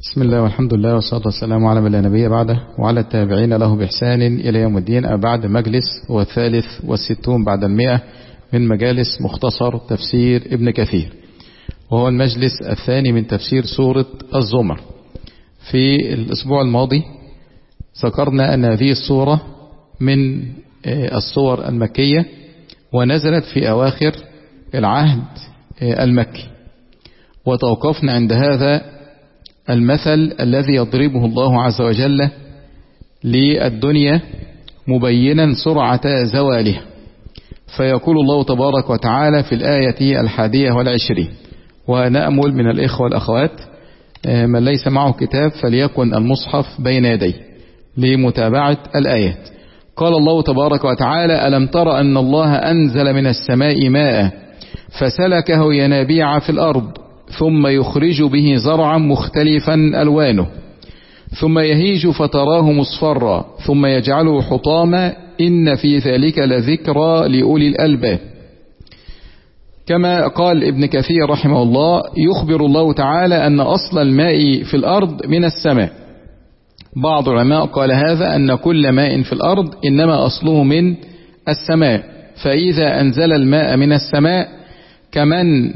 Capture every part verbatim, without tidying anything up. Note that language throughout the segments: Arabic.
بسم الله والحمد لله والصلاة والسلام على من لا نبي بعده وعلى التابعين له بإحسان إلى يوم الدين. بعد مجلس هو الثالث والستون بعد المئة من مجالس مختصر تفسير ابن كثير، وهو المجلس الثاني من تفسير سورة الزمر. في الأسبوع الماضي ذكرنا أن هذه السورة من السور المكية ونزلت في أواخر العهد المكي، وتوقفنا عند هذا المثل الذي يضربه الله عز وجل للدنيا مبينا سرعة زوالها، فيقول الله تبارك وتعالى في الآية الحادية والعشرين: ونأمل من الإخوة والأخوات من ليس معه كتاب فليكن المصحف بين يديه لمتابعة الآيات. قال الله تبارك وتعالى: ألم تر أن الله أنزل من السماء ماء فسلكه ينابيع في الأرض ثم يخرج به زرعا مختلفا ألوانه ثم يهيج فتراه مصفرا ثم يجعله حطاما إن في ذلك لذكرى لأولي الألباب. كما قال ابن كثير رحمه الله: يخبر الله تعالى أن أصل الماء في الأرض من السماء. بعض العلماء قال هذا أن كل ماء في الأرض إنما أصله من السماء، فإذا أنزل الماء من السماء كمن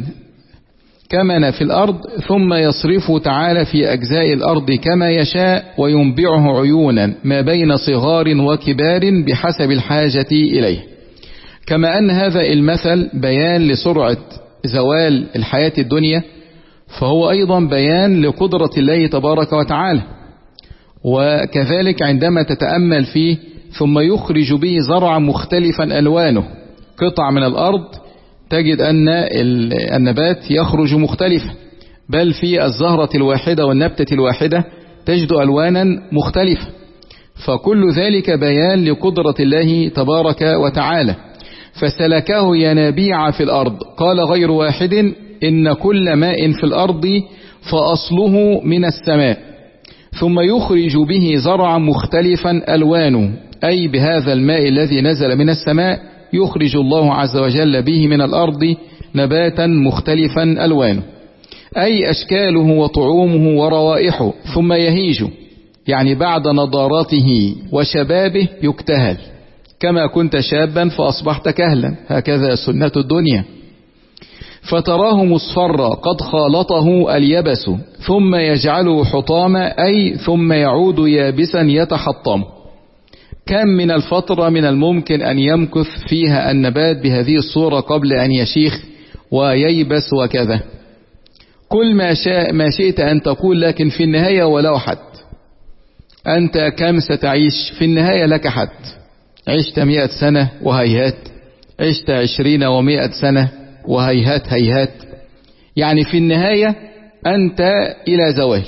كمن في الأرض ثم يصرفه تعالى في أجزاء الأرض كما يشاء وينبعه عيونا ما بين صغار وكبار بحسب الحاجة إليه. كما أن هذا المثل بيان لسرعة زوال الحياة الدنيا، فهو أيضا بيان لقدرة الله تبارك وتعالى. وكذلك عندما تتأمل فيه: ثم يخرج به زرعا مختلفا ألوانه، قطع من الأرض تجد أن النبات يخرج مختلفا، بل في الزهرة الواحدة والنبتة الواحدة تجد ألوانا مختلفة، فكل ذلك بيان لقدرة الله تبارك وتعالى. فسلكه ينابيع في الأرض، قال غير واحد: إن كل ماء في الأرض فأصله من السماء، ثم يخرج به زرعا مختلفا ألوانه، أي بهذا الماء الذي نزل من السماء يخرج الله عز وجل به من الأرض نباتا مختلفا ألوانه، أي أشكاله وطعومه وروائحه. ثم يهيج، يعني بعد نضارته وشبابه يكتهل، كما كنت شابا فأصبحت كهلا، هكذا سنة الدنيا. فتراه مصفرا قد خالطه اليبس ثم يجعله حطاما، أي ثم يعود يابسا يتحطم. كم من الفترة من الممكن أن يمكث فيها النبات بهذه الصورة قبل أن يشيخ وييبس وكذا؟ كل ما, شاء ما شئت أن تقول، لكن في النهاية ولو حد. أنت كم ستعيش؟ في النهاية لك حد. عشت مئة سنة وهيهات، عشت عشرين ومئة سنة وهيهات هيهات، يعني في النهاية أنت إلى زوال،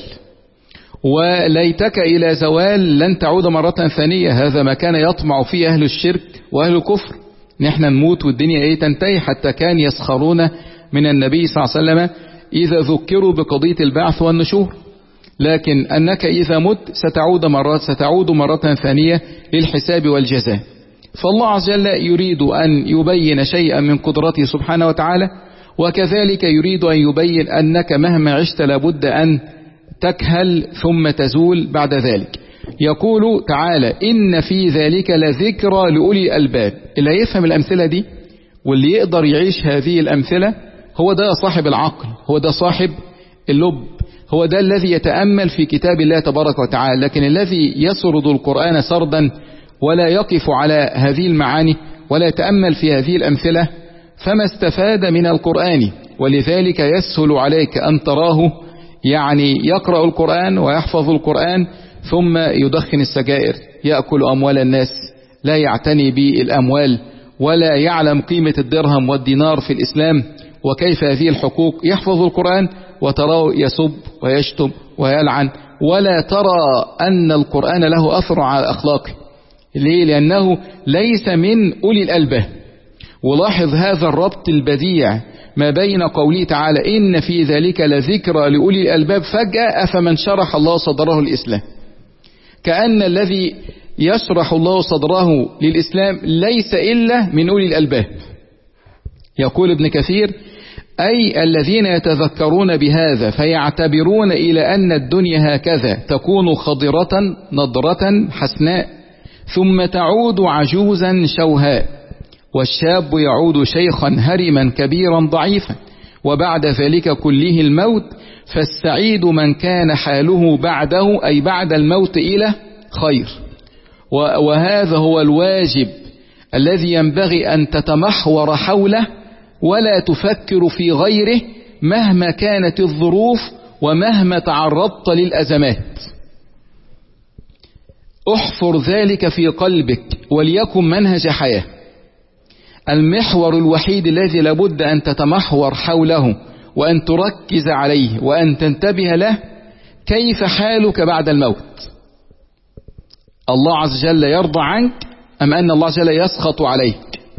وليتك إلى زوال لن تعود مرة ثانية. هذا ما كان يطمع فيه أهل الشرك وأهل الكفر، نحن نموت والدنيا ايه تنتهي، حتى كان يسخرون من النبي صلى الله عليه وسلم إذا ذكروا بقضية البعث والنشور. لكن أنك إذا مت ستعود مرة ستعود مرة ثانية للحساب والجزاء. فالله عز وجل يريد أن يبين شيئا من قدرته سبحانه وتعالى، وكذلك يريد أن يبين أنك مهما عشت لابد أن تكهل ثم تزول بعد ذلك. يقول تعالى: إن في ذلك لذكرى لأولي الألباب. اللي يفهم الأمثلة دي واللي يقدر يعيش هذه الأمثلة هو ده صاحب العقل، هو ده صاحب اللب، هو ده الذي يتأمل في كتاب الله تبارك وتعالى. لكن الذي يسرد القرآن سردا ولا يقف على هذه المعاني ولا يتأمل في هذه الأمثلة فما استفاد من القرآن. ولذلك يسهل عليك أن تراه يعني يقرأ القرآن ويحفظ القرآن ثم يدخن السجائر، يأكل أموال الناس، لا يعتني بالأموال ولا يعلم قيمة الدرهم والدينار في الإسلام وكيف هذه الحقوق. يحفظ القرآن وتراه يسب ويشتم ويلعن، ولا ترى أن القرآن له أثر على أخلاقه. ليه؟ لأنه ليس من أولي الألباب. ولاحظ هذا الربط البديع ما بين قوله تعالى: إن في ذلك لذكرى لأولي الألباب، فجأة أفمن شرح الله صدره الإسلام، كأن الذي يشرح الله صدره للإسلام ليس إلا من أولي الألباب. يقول ابن كثير: أي الذين يتذكرون بهذا فيعتبرون إلى أن الدنيا هكذا تكون خضرة نضرة حسناء ثم تعود عجوزا شوهاء، والشاب يعود شيخا هرما كبيرا ضعيفا، وبعد ذلك كله الموت، فالسعيد من كان حاله بعده أي بعد الموت إلى خير. وهذا هو الواجب الذي ينبغي أن تتمحور حوله ولا تفكر في غيره مهما كانت الظروف ومهما تعرضت للأزمات. احفر ذلك في قلبك وليكن منهج حياة. المحور الوحيد الذي لابد أن تتمحور حوله وأن تركز عليه وأن تنتبه له كيف حالك بعد الموت. الله عز وجل يرضى عنك أم أن الله عز وجل يسخط عليك؟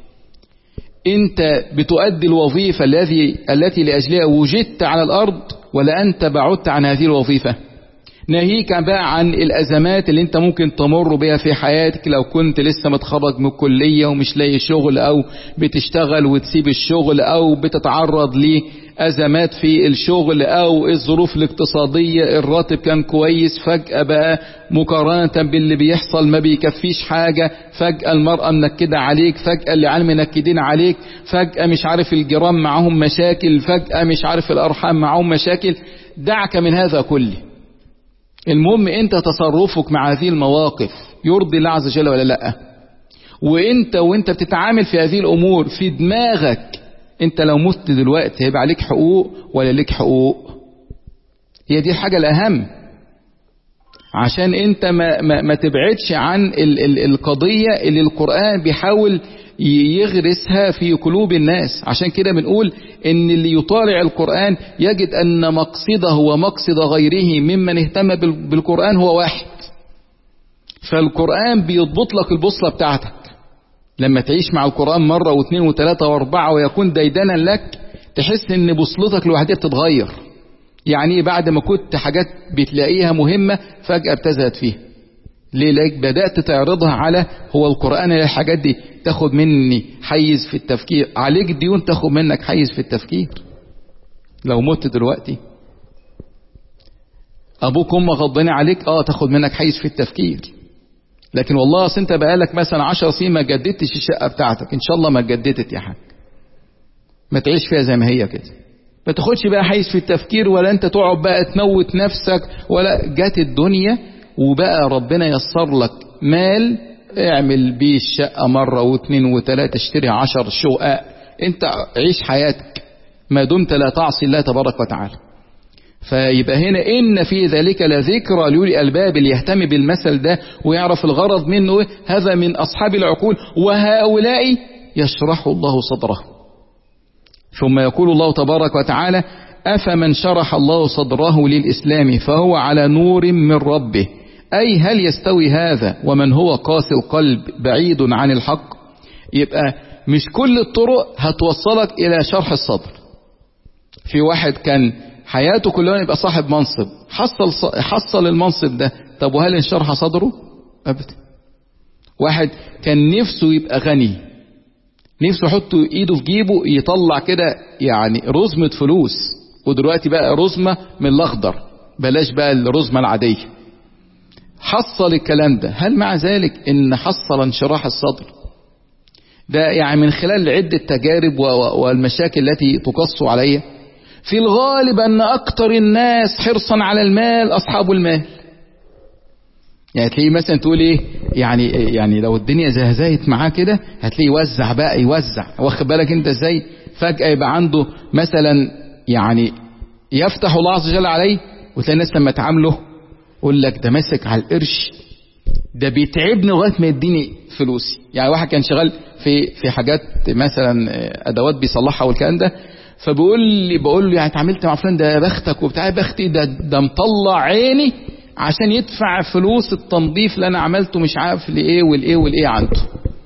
أنت بتؤدي الوظيفة التي التي لأجلها وجدت على الأرض ولا أنت بعدت عن هذه الوظيفة؟ ناهيك بقى عن الأزمات اللي أنت ممكن تمر بها في حياتك لو كنت لسه متخرج من الكلية ومش لاقي شغل، أو بتشتغل وتسيب الشغل، أو بتتعرض لأزمات في الشغل، أو الظروف الاقتصادية الراتب كان كويس فجأة بقى مقارنة باللي بيحصل ما بيكفيش حاجة، فجأة المرأة منكدة عليك، فجأة اللي عالم منكدين عليك، فجأة مش عارف الجيران معهم مشاكل، فجأة مش عارف الأرحام معهم مشاكل. دعك من هذا كله. المهم انت تصرفك مع هذه المواقف يرضي الله عز وجل ولا لا؟ وانت وانت بتتعامل في هذه الامور في دماغك انت لو مت دلوقتي هيبقى عليك حقوق ولا ليك حقوق؟ هي دي الحاجة الاهم، عشان انت ما, ما, ما تبعدش عن ال ال القضية اللي القرآن بيحاول يغرسها في قلوب الناس. عشان كده بنقول ان اللي يطالع القرآن يجد ان مقصده ومقصد غيره ممن اهتم بالقرآن هو واحد. فالقرآن بيضبط لك البوصلة بتاعتك لما تعيش مع القرآن مرة واثنين وثلاثة واربعة ويكون ديدنا لك، تحس ان بوصلتك لوحدها بتتغير. يعني بعد ما كنت حاجات بتلاقيها مهمة فجأة بتزهد فيها. ليه؟ لك بدأت تعرضها على هو القرآن الحاجات دي تاخد مني حيز في التفكير، عليك ديون تاخد منك حيز في التفكير لو مت دلوقتي. أبوك أمك غضبانين عليك، اه تاخد منك حيز في التفكير. لكن والله اصل انت بقالك مثلا عشر سنين ما جددتش الشقة بتاعتك، ان شاء الله ما جددت يا حاج، ما تعيش فيها زي ما هي كده، ما تاخدش بقى حيز في التفكير، ولا انت تقعد بقى تموت نفسك، ولا جات الدنيا وبقى ربنا يسر لك مال اعمل بيه الشقة مرة واثنين وثلاثة، اشتري عشر شقق، انت عيش حياتك ما دمت لا تعصي الله تبارك وتعالى. فيبقى هنا إن في ذلك لذكرى لأولي الألباب، اللي يهتم بالمثل ده ويعرف الغرض منه هذا من أصحاب العقول، وهؤلاء يشرح الله صدره. ثم يقول الله تبارك وتعالى: أفمن شرح الله صدره للإسلام فهو على نور من ربه، أي هل يستوي هذا ومن هو قاسي القلب بعيد عن الحق؟ يبقى مش كل الطرق هتوصلك إلى شرح الصدر. في واحد كان حياته كلها يبقى صاحب منصب، حصل حصل المنصب ده، طب وهل انشرح صدره؟ أبدا. واحد كان نفسه يبقى غني، نفسه يحط ايده في جيبه يطلع كده يعني رزمة فلوس، ودلوقتي بقى رزمة من الاخضر، بلاش بقى الرزمة العادية. حصل الكلام ده، هل مع ذلك ان حصل انشراح الصدر؟ ده يعني من خلال عدة تجارب والمشاكل التي تقص عليه. في الغالب أن أكتر الناس حرصا على المال أصحاب المال. يعني تلاقيه مثلا تقول إيه، يعني يعني لو الدنيا زهزهت معاه كده هتلاقيه يوزع بقى يوزع، واخد بالك أنت إزاي؟ فجأة يبقى عنده مثلا يعني يفتح الله عز وجل عليه، وتلاقي الناس لما تعامله يقول لك ده ماسك على القرش، ده بيتعبني لغاية ما يديني فلوسي. يعني واحد كان شغال في في حاجات مثلا أدوات بيصلحها والكلام ده، فبقول لي بقول له يعني اتعاملت مع فلان ده بختك وبتاع، بختي ده ده مطلع عيني عشان يدفع فلوس التنظيف اللي انا عملته مش عارف لايه والايه والايه عنده.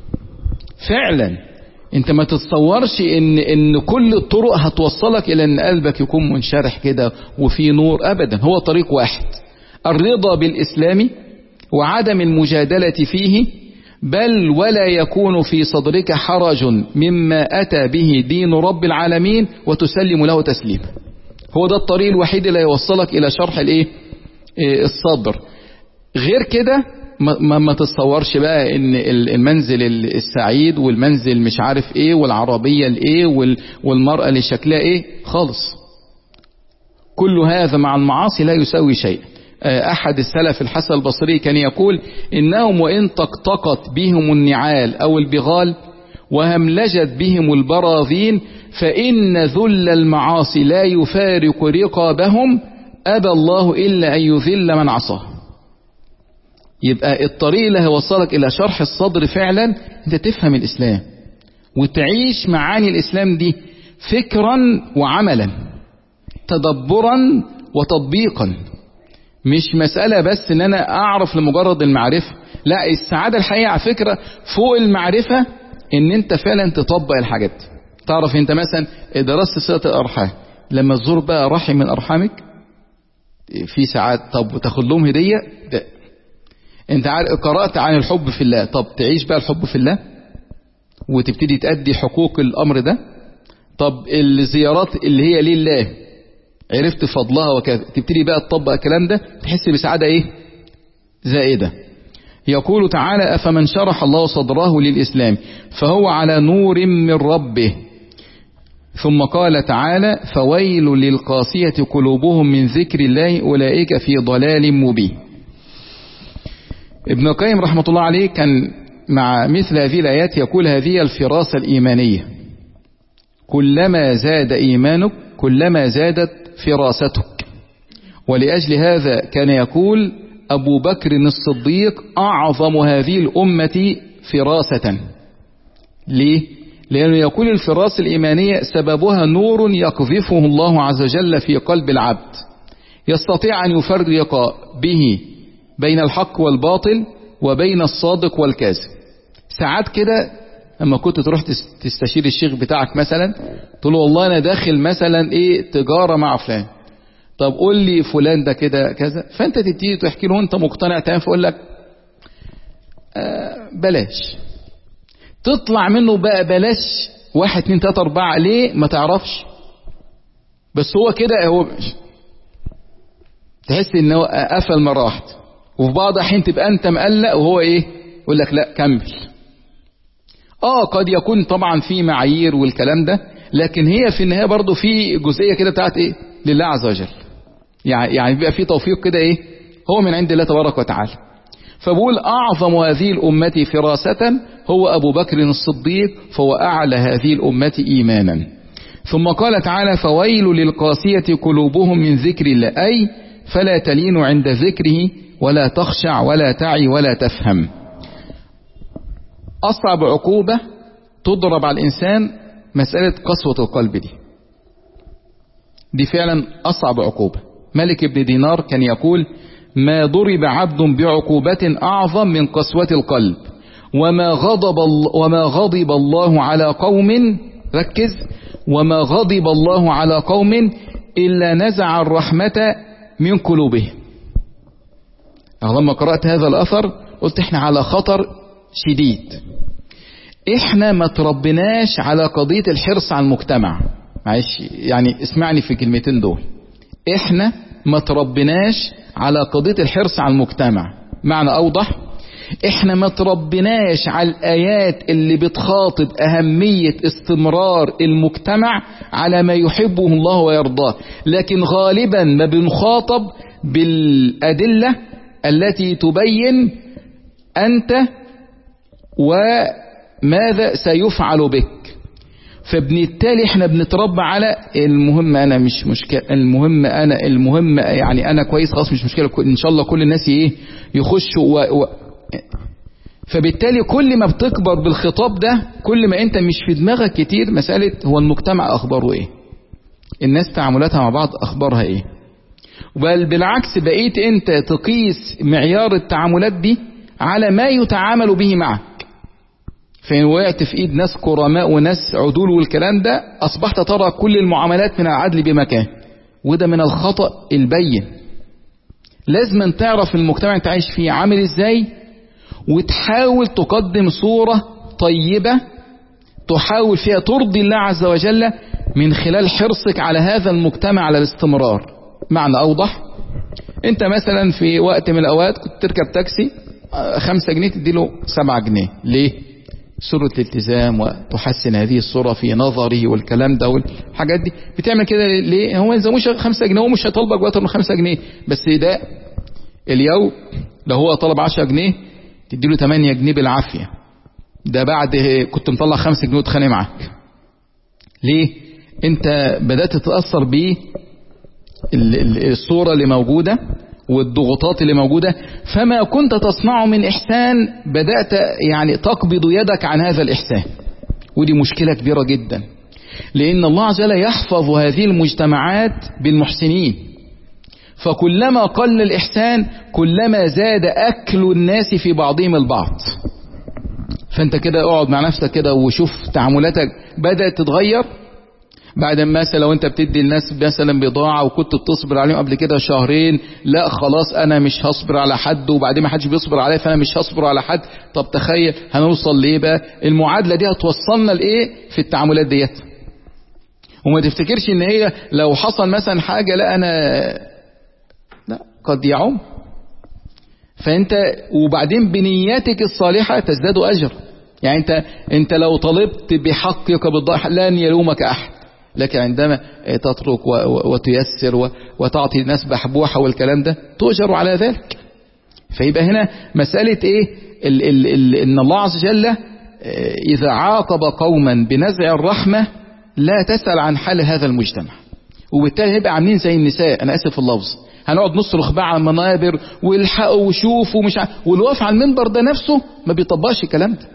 فعلا انت ما تتصورش ان ان كل الطرق هتوصلك الى ان قلبك يكون منشرح كده وفي نور، ابدا. هو طريق واحد، الرضا بالاسلام وعدم المجادلة فيه، بل ولا يكون في صدرك حرج مما أتى به دين رب العالمين وتسلم له تسليما. هو ده الطريق الوحيد اللي يوصلك إلى شرح الإيه؟ الصدر. غير كده ما, ما تتصورش بقى ان المنزل السعيد والمنزل مش عارف ايه والعربية الايه والمرأة اللي شكلها ايه خالص. كل هذا مع المعاصي لا يساوي شيء. احد السلف الحسن البصري كان يقول انهم وان طقطقت بهم النعال او البغال وهملجت بهم البراذين فان ذل المعاصي لا يفارق رقابهم ابى الله الا ان يذل من عصاه. يبقى الطريق اللي هيوصلك الى شرح الصدر فعلا انت تفهم الاسلام وتعيش معاني الاسلام دي فكرا وعملا، تدبرا وتطبيقا. مش مسألة بس ان انا اعرف لمجرد المعرفة، لا، السعادة الحقيقية على فكرة فوق المعرفة ان انت فعلا تطبق الحاجات. تعرف انت مثلا درست صلة الارحام، لما تزور بقى رحم من ارحامك في ساعات، طب تاخد لهم هدية، ده انت عارف قرأت عن الحب في الله، طب تعيش بقى الحب في الله وتبتدي تأدي حقوق الامر ده. طب الزيارات اللي هي لله عرفت فضلها وكذا، تبتدي بقى تطبق الكلام ده، تحس بسعادة ايه زائدة. يقول تعالى أفمن شرح الله صدره للإسلام فهو على نور من ربه. ثم قال تعالى فويل للقاسية قلوبهم من ذكر الله أولئك في ضلال مبين. ابن القيم رحمة الله عليه كان مع مثل هذه الآيات يقول هذه الفراسة الإيمانية، كلما زاد إيمانك كلما زادت فراستك. ولأجل هذا كان يقول أبو بكر الصديق أعظم هذه الأمة فراسة. ليه؟ لأنه يقول الفراسة الإيمانية سببها نور يقذفه الله عز وجل في قلب العبد يستطيع أن يفرق به بين الحق والباطل وبين الصادق والكاذب. ساعات كده لما كنت تروح تستشير الشيخ بتاعك مثلا، تقول له والله أنا داخل مثلا إيه تجارة مع فلان، طب قول لي فلان ده كده كذا، فأنت تبتدي تحكي له أنت مقتنع تمام، فقول لك آه بلاش. تطلع منه بقى بلاش واحد اتنين تلاتة أربعة، ليه ما تعرفش، بس هو كده، هو تحس إنه قفل مرة واحدة. وفي بعض الأحيان تبقى أنت مقلق وهو إيه يقول لك لا كمل. آه قد يكون طبعا في معايير والكلام ده، لكن هي في النهاية برضو في جزئية كده بتاعت إيه لله عز وجل، يعني يعني بيبقى في توفيق كده إيه هو من عند الله تبارك وتعالى. فبقول أعظم هذه الأمة فراسة هو أبو بكر الصديق، فهو أعلى هذه الأمة إيمانا. ثم قال تعالى فويل للقاسية قلوبهم من ذكر الله، أي فلا تلين عند ذكره ولا تخشع ولا تعي ولا تفهم. أصعب عقوبة تضرب على الإنسان مسألة قسوة القلب دي دي فعلا أصعب عقوبة. ملك بن دينار كان يقول ما ضرب عبد بعقوبة أعظم من قسوة القلب وما غضب وما غضب الله على قوم، ركز، وما غضب الله على قوم إلا نزع الرحمة من قلوبهم. لما قرأت هذا الأثر قلت احنا على خطر شديد. احنا ما تربناش على قضية الحرص على المجتمع، معلش يعني اسمعني في كلمتين دول، احنا ما تربناش على قضية الحرص على المجتمع. معنى أوضح، احنا ما تربناش على الآيات اللي بتخاطب أهمية استمرار المجتمع على ما يحبه الله ويرضاه، لكن غالبا ما بنخاطب بالأدلة التي تبين أنت وماذا سيفعل بك. فبالتالي احنا بنتربى على المهم انا مش مشكلة، المهم انا المهم يعني انا كويس خلاص مش مشكلة، ان شاء الله كل الناس ايه يخشوا و... و... فبالتالي كل ما بتكبر بالخطاب ده كل ما انت مش في دماغك كتير مسألة هو المجتمع اخباره ايه، الناس تعاملاتها مع بعض اخبارها ايه، بل بالعكس بقيت انت تقيس معيار التعاملات دي على ما يتعامل به معك. فإن وقعت في ايد ناس كرماء وناس عدول والكلام ده اصبحت ترى كل المعاملات من العدل بمكان، وده من الخطأ البين. لازم تعرف المجتمع انت عايش فيه عامل ازاي، وتحاول تقدم صورة طيبة تحاول فيها ترضي الله عز وجل من خلال حرصك على هذا المجتمع على الاستمرار. معنى أوضح، انت مثلا في وقت من الأوقات كنت تركب تاكسي خمسة جنيه تديله سبعة جنيه، ليه؟ سورة الالتزام وتحسن هذه الصورة في نظري والكلام ده والحاجات دي. بتعمل كده ليه؟ هو إذا مش خمسة جنيه هو مش هيطلبك وقت من خمسة جنيه، بس ده اليوم لو هو طلب عشرة جنيه تديله ثمانية جنيه بالعافية، ده بعد كنت مطلع خمسة جنيه وتخانق معاك. ليه؟ انت بدأت تتأثر بيه الصورة اللي موجودة والضغوطات اللي موجودة، فما كنت تصنعه من إحسان بدأت يعني تقبض يدك عن هذا الإحسان. ودي مشكلة كبيرة جدا، لأن الله عز وجل يحفظ هذه المجتمعات بالمحسنين، فكلما قل الإحسان كلما زاد أكل الناس في بعضهم البعض. فأنت كده اقعد مع نفسك كده وشوف تعاملاتك بدأت تتغير. بعد مثلا لو انت بتدي الناس مثلا بضاعة وكنت بتصبر عليهم قبل كده شهرين، لا خلاص انا مش هصبر على حد، وبعدين ما حدش بيصبر عليا فانا مش هصبر على حد. طب تخيل هنوصل لايه بقى؟ المعادلة دي هتوصلنا لايه في التعاملات ديت؟ وما تفتكرش ان هي لو حصل مثلا حاجة لا انا لا قد يعم. فانت وبعدين بنياتك الصالحة تزداد اجر. يعني انت انت لو طلبت بحقك بالضائح لن يلومك احد، لكن عندما تترك وتيسر وتعطي الناس بحبوحة والكلام ده تؤجر على ذلك. فيبقى هنا مسألة ايه؟ ال ال ال ان الله عز وجل اذا عاقب قوما بنزع الرحمة لا تسأل عن حال هذا المجتمع، وبالتالي هيبقى عاملين زي النساء، انا اسف في اللفظ، هنقعد نصرخ بقى على المنابر والحقوا وشوفوا ومش عارف، والوقف على المنبر ده نفسه ما بيطبقش الكلام ده.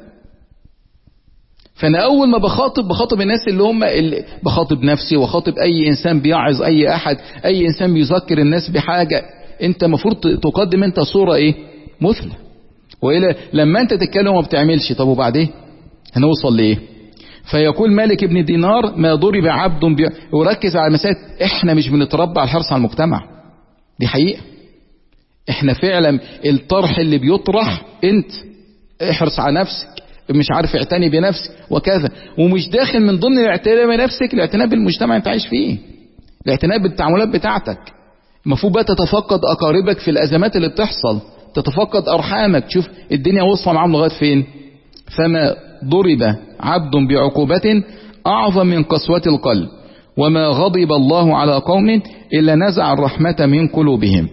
فانا اول ما بخاطب بخاطب الناس اللي هم اللي بخاطب نفسي وخاطب اي انسان بيعظ اي احد، اي انسان بيذكر الناس بحاجة، انت مفروض تقدم انت صورة ايه؟ مثلى. وإلا لما انت تتكلم وما بتعملش، طب وبعدين هنوصل لايه؟ فيقول مالك ابن دينار ما ضرب عبد بي... وركز على مسألة احنا مش بنتربى على الحرص على المجتمع، دي حقيقة. احنا فعلا الطرح اللي بيطرح انت احرص على نفسك، مش عارف اعتني بنفسك وكذا، ومش داخل من ضمن الاعتناء بنفسك الاعتناء بالمجتمع انت عايش فيه، الاعتناء بالتعاملات بتاعتك. المفروض بقى تتفقد اقاربك في الازمات اللي بتحصل، تتفقد ارحامك، تشوف الدنيا وصل معاهم لغايه فين. فما ضرب عبد بعقوبة اعظم من قسوة القلب، وما غضب الله على قوم الا نزع الرحمة من قلوبهم.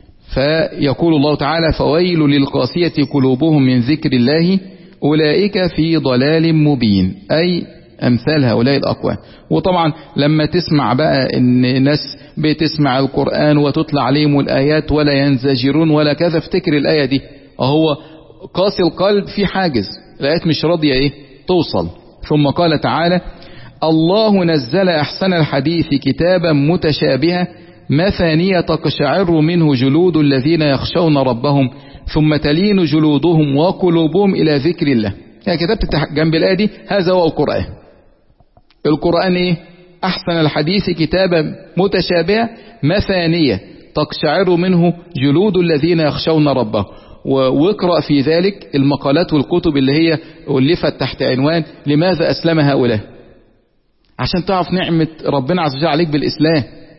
فيقول الله تعالى فويل للقاسية قلوبهم من ذكر الله أولئك في ضلال مبين، أي أمثال هؤلاء الأقوام. وطبعا لما تسمع بقى إن ناس بتسمع القرآن وتطلع عليهم الآيات ولا ينزجرون ولا كذا، افتكر الآية دي أهو قاسي القلب في حاجز، الآيات مش راضية إيه توصل. ثم قال تعالى الله نزل أحسن الحديث كتابا متشابها مثانية تقشعر منه جلود الذين يخشون ربهم ثم تلين جلودهم وقلوبهم إلى ذكر الله. يعني كتبت جنب الآية دي هذا هو القرآن. القرآن إيه؟ أحسن الحديث كتابا متشابها مثانية تقشعر منه جلود الذين يخشون ربهم. واقرأ في ذلك المقالات والكتب اللي هي ألفت تحت عنوان لماذا أسلم هؤلاء، عشان تعرف نعمة ربنا عز وجل عليك بالإسلام.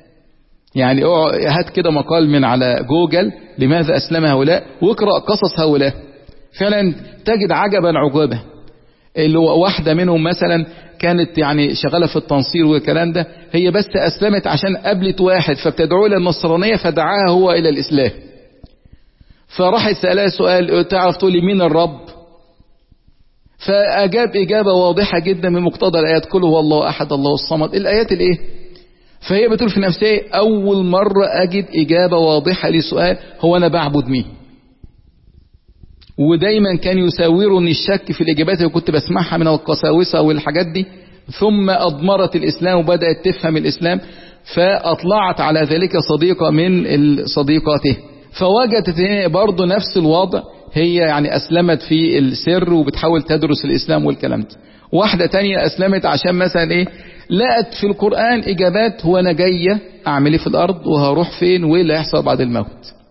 يعني هات كده مقال من على جوجل لماذا أسلم هؤلاء واقرأ قصص هؤلاء، فعلا تجد عجبا عجبا. اللي واحدة منهم مثلا كانت يعني شغالة في التنصير والكلام ده، هي بس أسلمت عشان قابلت واحد فبتدعوه إلى النصرانية فدعاها هو إلى الإسلام. فراح يسألها سؤال تعرف تقولي مين الرب؟ فأجاب إجابة واضحة جدا من مقتضى الآيات قل هو الله أحد الله الصمد، الآيات الإيه؟ فهي بتقول في نفسها أول مرة أجد إجابة واضحة لسؤال هو أنا بعبد مين. ودايما كان يساورني الشك في الإجابات اللي كنت بسمعها من القساوسة والحاجات دي، ثم أضمرت الإسلام وبدأت تفهم الإسلام، فأطلعت على ذلك صديقة من صديقاته فوجدت برضه نفس الوضع، هي يعني أسلمت في السر وبتحاول تدرس الإسلام والكلام ده. واحدة تانية أسلمت عشان مثلا إيه لقت في القرآن إجابات هو أنا جاية أعمل إيه في الأرض وهروح فين وإيه اللي هيحصل بعد الموت.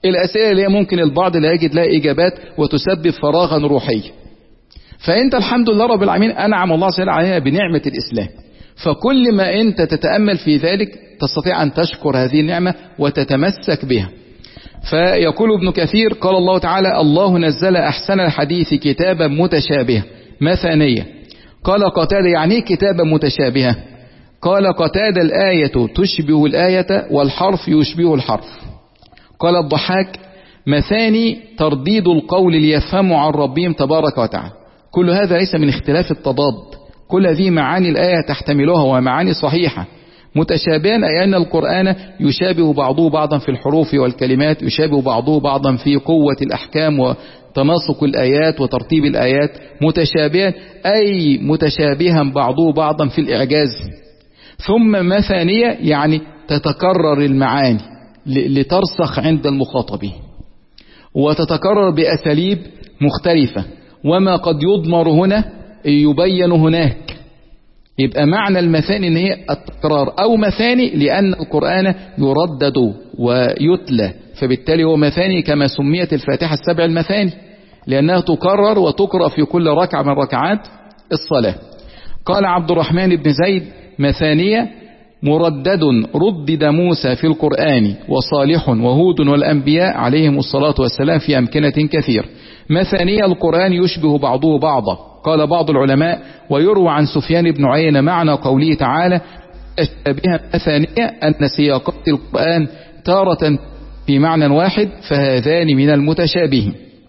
الأسئلة اللي هي ممكن البعض لا يجد لها إجابات وتسبب فراغا روحيا. فأنت الحمد لله رب العالمين أنعم الله سبحانه علينا بنعمة الإسلام، فكل ما أنت تتأمل في ذلك تستطيع أن تشكر هذه النعمة وتتمسك بها. فيقول ابن كثير قال الله تعالى: الله نزل أحسن الحديث كتابا متشابها مثانية. قال قتادة: يعني كتابا متشابها؟ قال قتادة: الآية تشبه الآية والحرف يشبه الحرف. قال الضحاك: مثاني ترديد القول ليفهموا عن ربهم تبارك وتعالى. كل هذا ليس من اختلاف التضاد، كل هذه معاني الآية تحتملها ومعاني صحيحة. متشابها أي أن القرآن يشابه بعضه بعضا في الحروف والكلمات، يشابه بعضه بعضا في قوة الأحكام وتناسق الآيات وترتيب الآيات. متشابها أي متشابها بعضه بعضا في الإعجاز. ثم مثانية يعني تتكرر المعاني لترسخ عند المخاطبين وتتكرر بأساليب مختلفة، وما قد يضمر هنا يبين هناك. يبقى معنى المثاني ان هي التكرار او مثاني لان القرآن يردد ويتلى، فبالتالي هو مثاني كما سميت الفاتحة السبع المثاني لانها تكرر وتقرأ في كل ركعة من ركعات الصلاة. قال عبد الرحمن بن زيد: مثانية مردد ردد موسى في القرآن وصالح وهود والأنبياء عليهم الصلاة والسلام في أمكنة كثير. مثانية القرآن يشبه بعضه بعضا. قال بعض العلماء: ويروى عن سفيان بن عيينة معنى قوله تعالى أشبه مثانية أن سياقات القرآن تارة في معنى واحد، فهذان من المتشابه.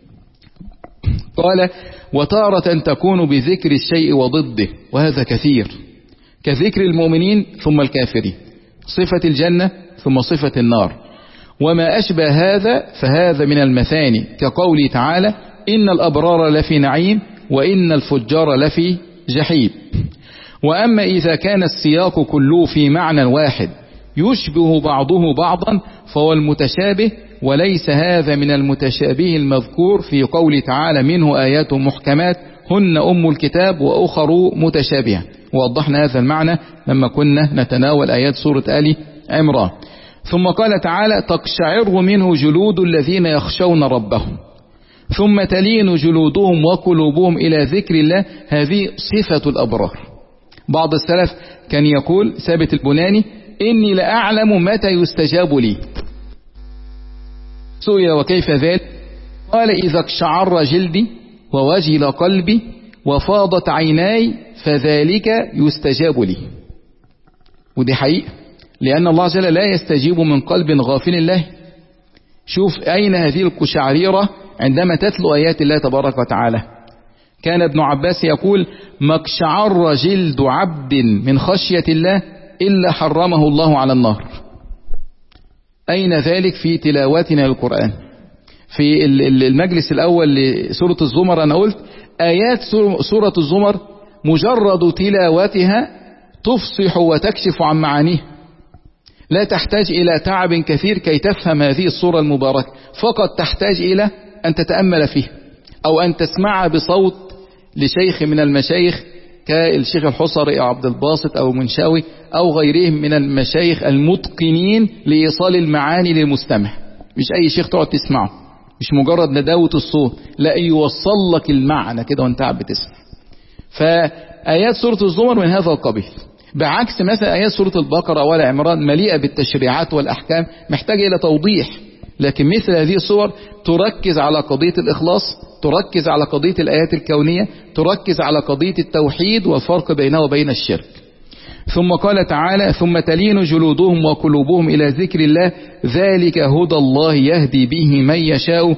قال: وتارة تكون بذكر الشيء وضده، وهذا كثير، كذكر المؤمنين ثم الكافرين، صفة الجنة ثم صفة النار، وما أشبه هذا فهذا من المثاني، كقوله تعالى: إن الأبرار لفي نعيم وإن الفجار لفي جحيم. وأما إذا كان السياق كله في معنى واحد يشبه بعضه بعضا فهو المتشابه، وليس هذا من المتشابه المذكور في قول تعالى: منه آيات محكمات هن أم الكتاب وأخر متشابهة. ووضحنا هذا المعنى لما كنا نتناول آيات سورة آل عمران. ثم قال تعالى: تقشعر منه جلود الذين يخشون ربهم ثم تلين جلودهم وقلوبهم إلى ذكر الله. هذه صفة الأبرار. بعض السلف كان يقول ثابت البناني: إني لأعلم متى يستجاب لي. سئل: وكيف ذلك؟ قال: إذا اقشعر جلدي ووجل قلبي وفاضت عيناي فذلك يستجاب لي. ودي حقيقة، لأن الله جل لا يستجيب من قلب غافل الله. شوف أين هذه القشعريرة عندما تتلو آيات الله تبارك وتعالى. كان ابن عباس يقول: ما اقشعر جلد عبد من خشية الله إلا حرمه الله على النار. أين ذلك في تلاوتنا للقرآن؟ في المجلس الأول لسورة الزمر أنا قلت آيات سورة الزمر مجرد تلاوتها تفصح وتكشف عن معانيه، لا تحتاج إلى تعب كثير كي تفهم هذه الصورة المباركة، فقط تحتاج إلى أن تتأمل فيه أو أن تسمع بصوت لشيخ من المشايخ كالشيخ الحصري أو عبد الباسط أو منشاوي أو غيرهم من المشايخ المتقنين لإيصال المعاني للمستمع. مش أي شيخ تقعد تسمعه، مش مجرد نداوة الصوت، لا، يوصل لك المعنى كده وانت قاعد بتسمع. فآيات سورة الزمر من هذا القبيل، بعكس مثلا آيات سورة البقرة ولا عمران مليئة بالتشريعات والأحكام محتاجة إلى توضيح. لكن مثل هذه الصور تركز على قضية الإخلاص، تركز على قضية الآيات الكونية، تركز على قضية التوحيد والفرق بينه وبين الشرك. ثم قال تعالى: ثم تلين جلودهم وقلوبهم إلى ذكر الله ذلك هدى الله يهدي به من يشاء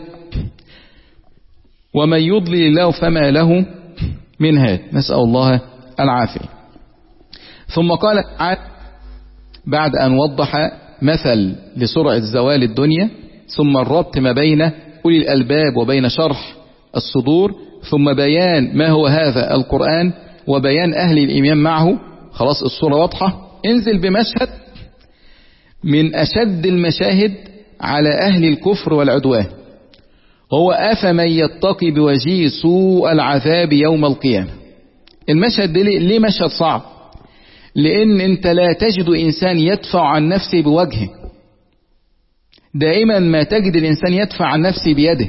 ومن يضلل الله فما له من هاد. نسأل الله العافية. ثم قال تعالى بعد أن وضح مثل لسرعة زوال الدنيا، ثم الربط ما بين أولي الألباب وبين شرح الصدور، ثم بيان ما هو هذا القرآن وبيان أهل الإيمان معه. خلاص الصورة واضحة. انزل بمشهد من أشد المشاهد على أهل الكفر والعدوان، وهو أفمن يتقي بوجهه سوء العذاب يوم القيامة. المشهد ده ليه مشهد صعب؟ لأن أنت لا تجد إنسان يدفع عن نفسه بوجهه. دائما ما تجد الإنسان يدفع عن نفسه بيده.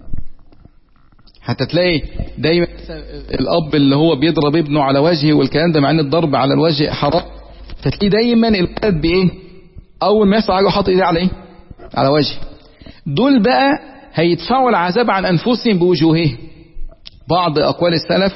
حتى تلاقي دايما الأب اللي هو بيضرب ابنه على وجهه والكلام ده، مع ان الضرب على الوجه حرام، فتلاقي دايما الولد بايه؟ اول ما يسعى حاطط ايديه على ايه؟ على وجهه. دول بقى هيدفعوا العذاب عن انفسهم بوجوههم. بعض اقوال السلف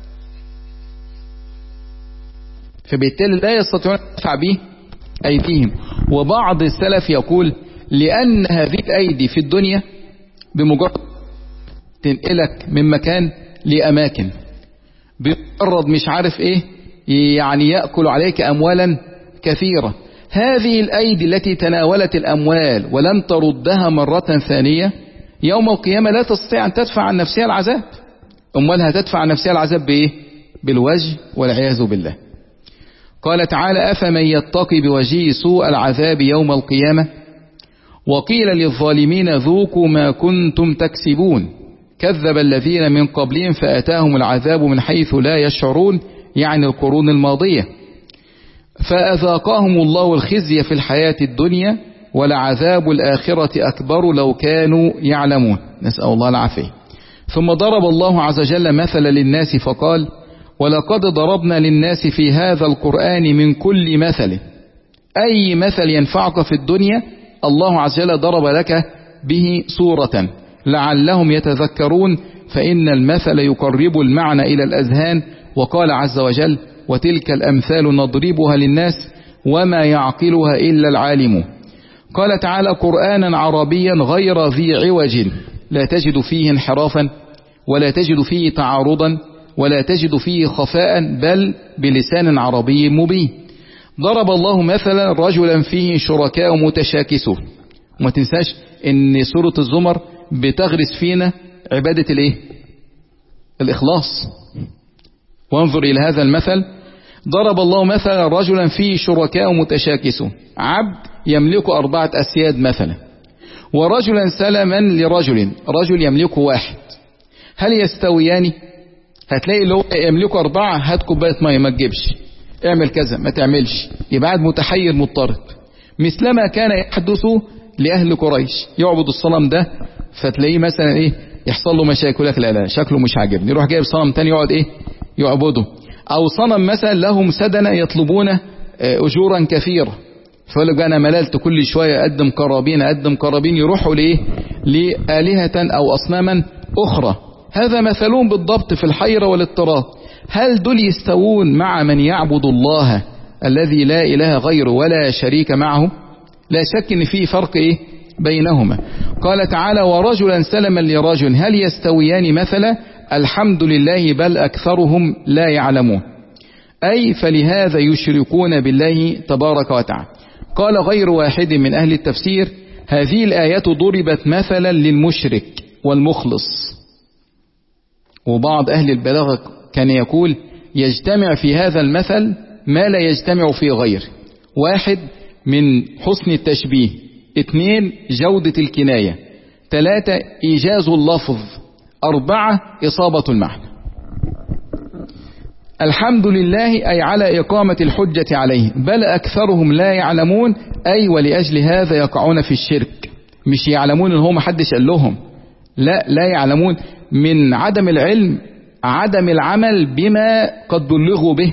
فبالتالي لا يستطيعون ان يدفع به ايديهم. وبعض السلف يقول لان هذه الايدي في الدنيا بمجرد تنقلك من مكان لأماكن، بمجرد مش عارف ايه يعني يأكل عليك أموالا كثيرة. هذه الأيدي التي تناولت الأموال ولن تردها مرة ثانية يوم القيامة لا تستطيع أن تدفع عن نفسها العذاب. أموال هتدفع عن نفسها العذاب بإيه؟ بالوجه والعياذ بالله. قال تعالى أفمن يتقي بوجهه سوء العذاب يوم القيامة وقيل للظالمين ذوقوا ما كنتم تكسبون كذب الذين من قبلهم فأتاهم العذاب من حيث لا يشعرون، يعني القرون الماضية، فأذاقهم الله الخزي في الحياة الدنيا ولعذاب الآخرة أكبر لو كانوا يعلمون. نسأل الله العافية. ثم ضرب الله عز وجل مثلا للناس فقال ولقد ضربنا للناس في هذا القرآن من كل مثل، أي مثل ينفعك في الدنيا الله عز وجل ضرب لك به صورة لعلهم يتذكرون، فإن المثل يقرب المعنى إلى الأذهان. وقال عز وجل وتلك الأمثال نضربها للناس وما يعقلها إلا العالمون. قال تعالى قرآنا عربيا غير ذي عوج لا تجد فيه انحرافا ولا تجد فيه تعارضا ولا تجد فيه خفاء بل بلسان عربي مبين. ضرب الله مثلا رجلا فيه شركاء متشاكسون. وما تنساش ان سورة الزمر بتغرس فينا عبادة الايه؟ الإخلاص. وانظر إلى هذا المثل. ضرب الله مثلا رجلا فيه شركاء متشاكسون، عبد يملك أربعة أسياد مثلا، ورجلا سلما لرجل، رجل يملك واحد، هل يستويان؟ هتلاقي اللي هو يملك أربعة هات كوباية مية ما تجيبش، اعمل كذا ما تعملش، يبقى قاعد متحير مضطرب. مثلما كان يحدث لأهل قريش، يعبد الصنم ده فتلاقيه مثلا ايه يحصل له مشاكل، لك لا لا شكله مش عاجبني، يروح جايب صنم تاني يقعد ايه يعبده. او صنم مثلا لهم سدنة يطلبون اجورا كثيرة، فيقول لك انا مللت كل شوية اقدم قرابين اقدم قرابين، يروحوا لايه لآلهة او اصناما اخرى. هذا مثلون بالضبط في الحيرة والاضطراب. هل دول يستوون مع من يعبد الله الذي لا اله غيره ولا شريك معه؟ لا شك ان في فرق ايه بينهما. قال تعالى ورجلا سلما لرجل هل يستويان مثلا؟ الحمد لله بل أكثرهم لا يعلمون. أي فلهذا يشركون بالله تبارك وتعالى. قال غير واحد من أهل التفسير هذه الآية ضربت مثلا للمشرك والمخلص. وبعض أهل البلاغة كان يقول يجتمع في هذا المثل ما لا يجتمع في غيره. واحد من حسن التشبيه، اثنين جودة الكناية، ثلاثة إيجاز اللفظ، أربعة إصابة المعنى. الحمد لله أي على إقامة الحجة عليه، بل أكثرهم لا يعلمون أي ولأجل هذا يقعون في الشرك. مش يعلمون إن هو محدش قال لهم، لا لا يعلمون من عدم العلم، عدم العمل بما قد بلغوا به.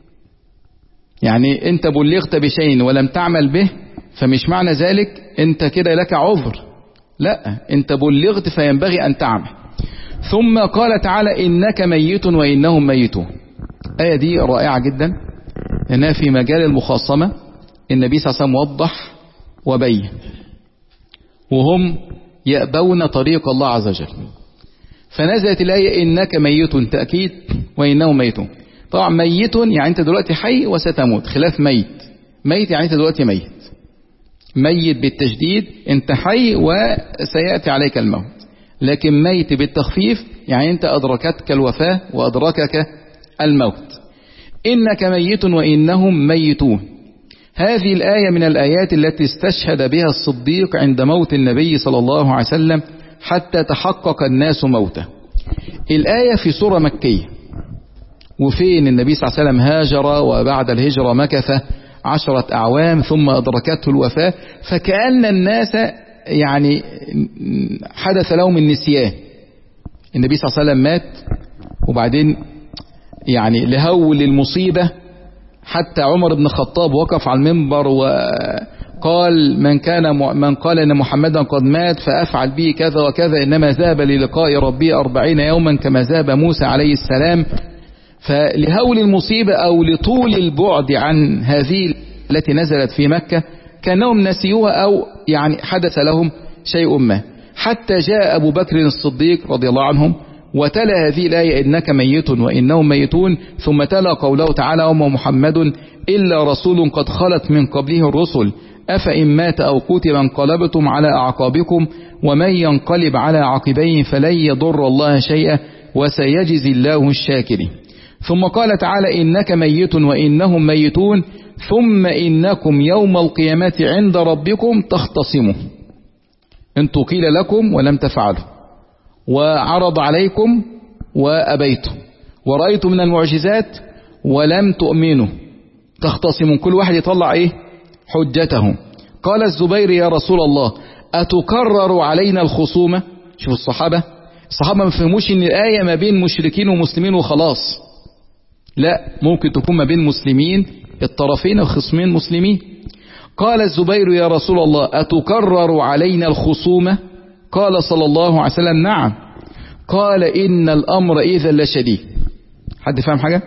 يعني انت بلغت بشيء ولم تعمل به فمش معنى ذلك انت كده لك عذر، لا انت بلغت فينبغي ان تعمل. ثم قال تعالى إنك ميت وإنهم ميتون. آية دي رائعة جدا لأنها في مجال المخاصمة. النبي صلى الله عليه وسلم وضح وبين وهم يأبون طريق الله عز وجل، فنزلت الآية إنك ميت تأكيد وإنهم ميتون. طبعا ميت يعني أنت دلوقتي حي وستموت، خلاف ميت. ميت يعني أنت دلوقتي ميت، ميت بالتشديد أنت حي وسيأتي عليك الموت. لكن ميت بالتخفيف يعني أنت أدركتك الوفاة وأدركك الموت. إنك ميت وإنهم ميتون. هذه الآية من الآيات التي استشهد بها الصديق عند موت النبي صلى الله عليه وسلم حتى تحقق الناس موته. الآية في سورة مكية، وفين النبي صلى الله عليه وسلم هاجر وبعد الهجرة مكث عشرة أعوام ثم أدركته الوفاة، فكأن الناس يعني حدث لهم النسيان. النبي صلى الله عليه وسلم مات، وبعدين يعني لهول المصيبة حتى عمر بن الخطاب وقف على المنبر وقال من كان من قال ان محمدا قد مات فافعل به كذا وكذا، انما ذهب للقاء ربي أربعين يوما كما ذهب موسى عليه السلام. فلهول المصيبة او لطول البعد عن هذه التي نزلت في مكة كانهم نسيوها او يعني حدث لهم شيء ما، حتى جاء ابو بكر الصديق رضي الله عنهم وتلا هذه الآية إنك ميت وإنهم ميتون، ثم تلا قوله تعالى وما محمد إلا رسول قد خلت من قبله الرسل أفإن مات أو قتل انقلبتم على أعقابكم ومن ينقلب على عقبيه فلن يضر الله شيئا وسيجزي الله الشاكرين. ثم قال تعالى إنك ميت وإنهم ميتون ثم إنكم يوم القيامة عند ربكم تختصموا. انتوا قيل لكم ولم تفعلوا، وعرض عليكم وأبيتم، ورأيتم من المعجزات ولم تؤمنوا، تختصموا، كل واحد يطلع ايه حجته. قال الزبير يا رسول الله أتكرر علينا الخصومة؟ شوف الصحابة الصحابة ما فهموش ان الآية ما بين مشركين ومسلمين وخلاص، لا، ممكن تكون ما بين مسلمين الطرفين وخصمين مسلمين. قال الزبير يا رسول الله أتكرر علينا الخصومة؟ قال صلى الله عليه وسلم نعم. قال إن الأمر إذا لشديد. حد فاهم حاجة؟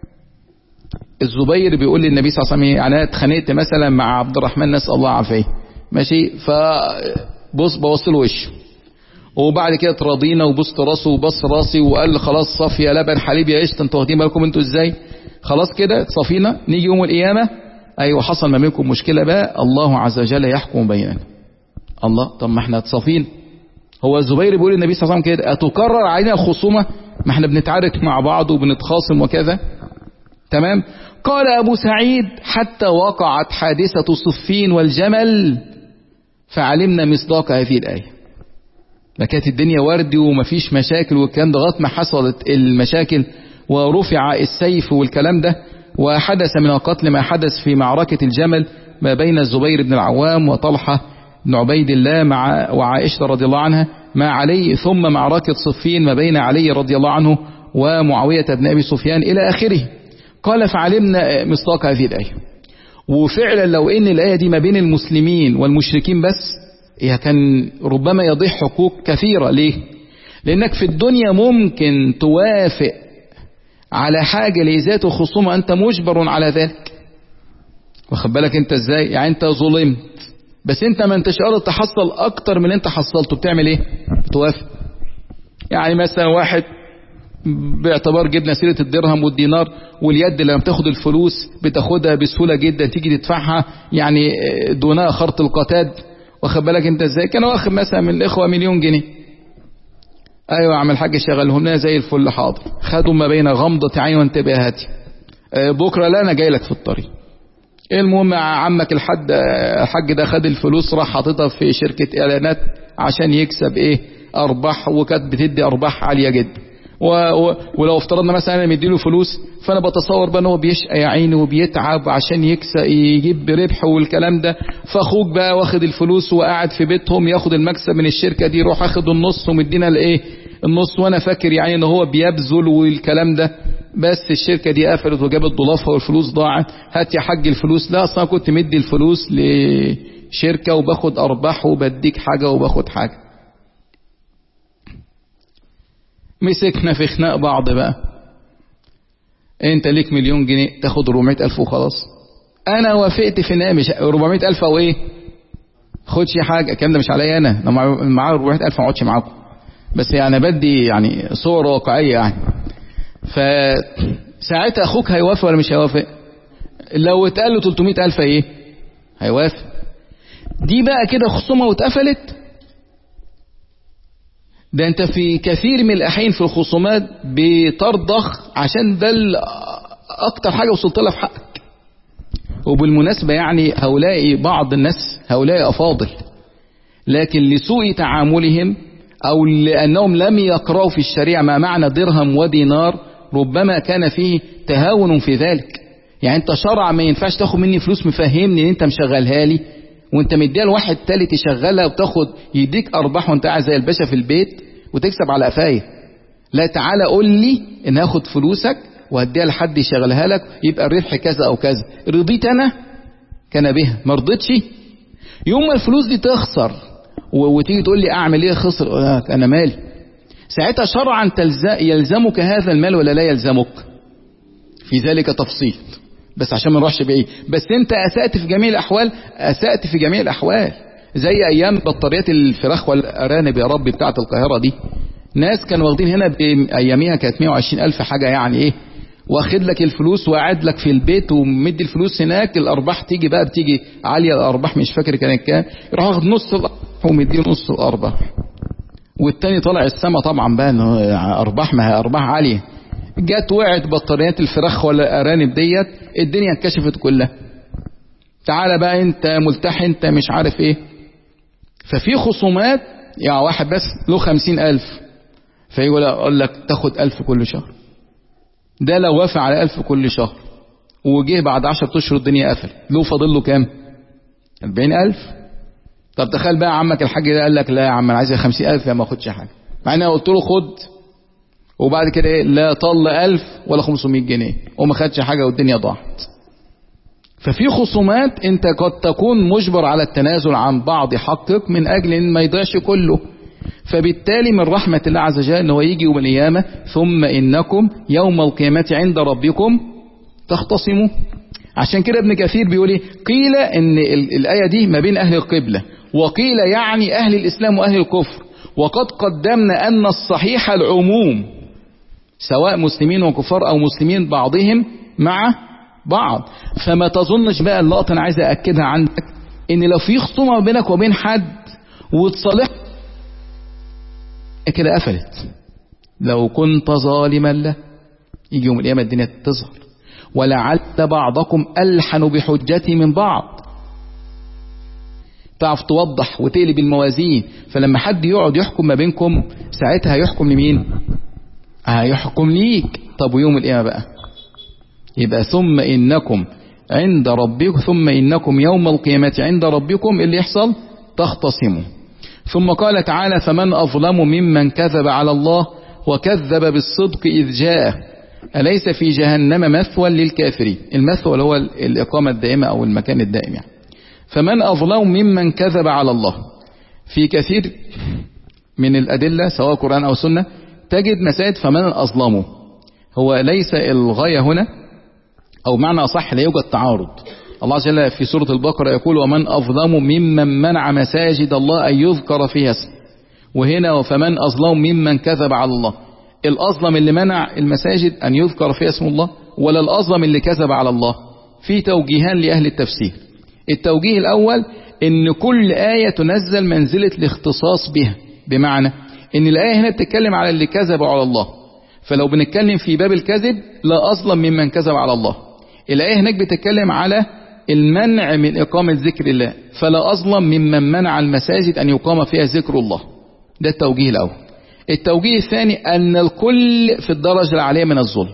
الزبير بيقول للنبي صلى الله عليه وسلم يعني أنا اتخانقت مثلا مع عبد الرحمن نسأل الله عافية، ماشي، فبص بوصل وشه، وبعد كده تراضينا وبصت راسه وبص راسي وقال خلاص صافي يا لبن حليب يا قشطه، انتوا واخدين بالكم انتوا ازاي؟ خلاص كده صافينا، نيجي يوم القيامة ايوه حصل ما بينكم مشكلة بقى، الله عز وجل يحكم بيننا. الله، طب ما احنا اتصافين. هو الزبير بيقول للنبي صلى الله عليه وسلم كده أتكرر علينا الخصومة؟ ما احنا بنتعارك مع بعض وبنتخاصم وكذا، تمام. قال أبو سعيد حتى وقعت حادثة صفين والجمل فعلمنا مصداق هذه الآية. ما كانت الدنيا وردي ومفيش مشاكل والكلام ده، لغايه ما حصلت المشاكل ورفع السيف والكلام ده، وحدث من القتل ما حدث في معركة الجمل ما بين الزبير بن العوام وطلحة بن عبيد الله مع وعائشة رضي الله عنها مع علي، ثم معركة صفين ما بين علي رضي الله عنه ومعاوية بن أبي سفيان إلى آخره. قال فعلمنا مصداق هذه الآية. وفعلا لو إن الآية دي ما بين المسلمين والمشركين بس، هي كان ربما يضيع حقوق كثيرة. ليه؟ لأنك في الدنيا ممكن توافق على حاجة لذات الخصومة أنت مجبر على ذلك، واخد بالك أنت إزاي؟ يعني أنت ظلمت بس أنت ما أنتش قادر تحصل أكتر من أنت حصلته، بتعمل إيه؟ بتوافق. يعني مثلا واحد باعتبار جبنا سيرة الدرهم والدينار واليد لما بتاخد الفلوس بتاخدها بسهولة جدا، تيجي تدفعها يعني دونها خرط القتاد، واخد بالك انت ازاي؟ كان واخد مثلا من الاخوة مليون جنيه، ايوه عم الحاج شغلهم لنا زي الفل، حاضر، خدوا ما بين غمضة عين وانتباهاتي، بكرة لا انا جاي لك في الطريق. المهم عمك الحد الحاج ده خد الفلوس راح حاططها في شركة اعلانات عشان يكسب ايه ارباح، وكانت بتدي ارباح عالية جدا. و... و... ولو افترضنا مثلا انا مديله فلوس، فانا بتصور بقى ان هو بيشقى يا عيني وبيتعب عشان يكسب يجيب ربح والكلام ده، فاخوك بقى واخد الفلوس وقاعد في بيتهم ياخد المكسب من الشركه دي، يروح اخد النص ومدينا الايه النص، وانا فاكر يعني ان هو بيبذل والكلام ده، بس الشركه دي قفلت وجابت ضلافها والفلوس ضاعت. هات يا حاج الفلوس، لا اصلا كنت مدي الفلوس لشركه وباخد ارباح وبديك حاجه وباخد حاجه. مسكنا في خناق بعض بقى، انت ليك مليون جنيه تاخد أربعمائة ألف وخلاص، انا وافقت في النهايه مش أربعمائة ألف او ايه خدش حاجه، الكلام ده مش عليا انا، لو معايا أربعمائة ألف ما اقعدش معاكم، بس يعني بدي يعني صور واقعيه يعني. فساعتها اخوك هيوافق ولا مش هيوافق؟ لو اتقال له ثلاثمائة ألف ايه هيوافق. دي بقى كده خصومه واتقفلت. ده انت في كثير من الاحيان في الخصومات بترضخ عشان ده اكتر حاجة وصلت لها في حقك. وبالمناسبة يعني هؤلاء بعض الناس هؤلاء افاضل، لكن لسوء تعاملهم او لانهم لم يقرأوا في الشريعة ما معنى درهم ودينار، ربما كان فيه تهاون في ذلك. يعني انت شرع ما ينفعش تاخد مني فلوس مفهمني ان انت مشغلها لي، وانت مديها لواحد تالت يشغلها وتاخد يديك ارباح وانت قاعد زي الباشا في البيت وتكسب على قفايا. لا، تعالى قول لي ان هاخد فلوسك وهديها لحد يشغلها لك يبقى الربح كذا او كذا. رضيت انا كان بها، ما رضيتش يوم ما الفلوس دي تخسر وتيجي تقول لي اعمل ايه خسر، انا مالي. ساعتها شرعا يلزمك هذا المال ولا لا يلزمك؟ في ذلك تفصيل، بس عشان ما نروحش بعيد. بس انت اسأت في جميع الاحوال، اسأت في جميع الاحوال. زي ايام بطاريات الفراخ والارانب يا رب بتاعت القاهرة دي، ناس كانوا واخدين هنا باياميها كانت مئة وعشرين الف حاجة يعني ايه، واخد لك الفلوس وقاعد لك في البيت ومدي الفلوس هناك. الارباح تيجي بقى بتيجي عالية، الارباح مش فاكر كانت كام، يروح واخد نص الارباح ومدي نص الارباح، والتاني طلع السما طبعا بقى ارباح، ما هي ارباح عالية. جت وقعت بطاريات الفراخ ولا الارانب ديت، الدنيا اتكشفت كلها. تعالى بقى انت ملتحي، انت مش عارف ايه. ففي خصومات، يعني واحد بس له خمسين الف فيقول اقول لك تاخد الف كل شهر. ده لو وافق على الف كل شهر وجه بعد عشرة اشهر الدنيا قفل، له فاضل له كام؟ اربعين الف. طب تخيل بقى عمك الحاج ده قال لك لا يا عم انا عايز خمسين الف ما اخدش حاجه، مع ان انا قلت له خد، وبعد كده ايه لا طل الف ولا خمسمائة جنيه وما خدش حاجه والدنيا ضاعت. ففي خصومات انت قد تكون مجبر على التنازل عن بعض حقك من اجل ان ما يضيعش كله. فبالتالي من رحمة الله عز وجل ان هو يجي يوم القيامة ثم انكم يوم القيامة عند ربكم تختصموا. عشان كده ابن كثير بيقول ايه، قيل ان الآية دي ما بين اهل القبلة، وقيل يعني اهل الاسلام واهل الكفر، وقد قدمنا ان الصحيح العموم سواء مسلمين وكفار او مسلمين بعضهم مع بعض. فما تظنش بقى اللقطة انا عايز اكدها عندك، ان لو في خصومة بينك وبين حد وتصالح كده قفلت. لو كنت ظالما له يجي يوم القيامة الدنيا تظهر، ولعل بعضكم ألحن بحجته من بعض. تعرف توضح وتقلب الموازين. فلما حد يقعد يحكم ما بينكم ساعتها هيحكم لمين؟ هيحكم ليك. طب ويوم القيامة بقى يبقى ثم إنكم عند ربكم ثم إنكم يوم القيامة عند ربكم اللي يحصل تختصموا. ثم قال تعالى فمن أظلم ممن كذب على الله وكذب بالصدق إذ جاءه أليس في جهنم مثوى للكافرين. المثوى اللي هو الإقامة الدائمة أو المكان الدائم يعني. فمن أظلم ممن كذب على الله، في كثير من الأدلة سواء قرآن أو سنة تجد مسائل فمن أظلمه. هو ليس الغاية هنا، أو معنى أصح لا يوجد تعارض. الله عز وجل في سورة البقرة يقول ومن أظلم ممن منع مساجد الله أن يذكر فيها اسمه، وهنا فمن أظلم ممن كذب على الله. الأظلم اللي منع المساجد أن يذكر فيها اسم الله، ولا الأظلم اللي كذب على الله؟ في توجيهان لأهل التفسير. التوجيه الأول إن كل آية تنزل منزلة الاختصاص بها، بمعنى إن الآية هنا بتتكلم على اللي كذبوا على الله، فلو بنتكلم في باب الكذب لا أظلم ممن كذب على الله. الآية هناك بتتكلم على المنع من إقامة ذكر الله، فلا أظلم ممن منع المساجد أن يقام فيها ذكر الله. ده التوجيه الأول. التوجيه الثاني أن الكل في الدرجة العالية من الظلم،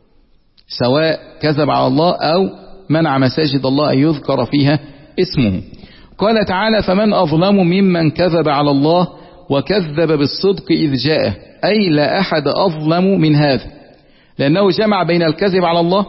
سواء كذب على الله أو منع مساجد الله أن يذكر فيها اسمه. قال تعالى فمن أظلم ممن كذب على الله وكذب بالصدق إذ جاءه، أي لا أحد أظلم من هذا، لأنه جمع بين الكذب على الله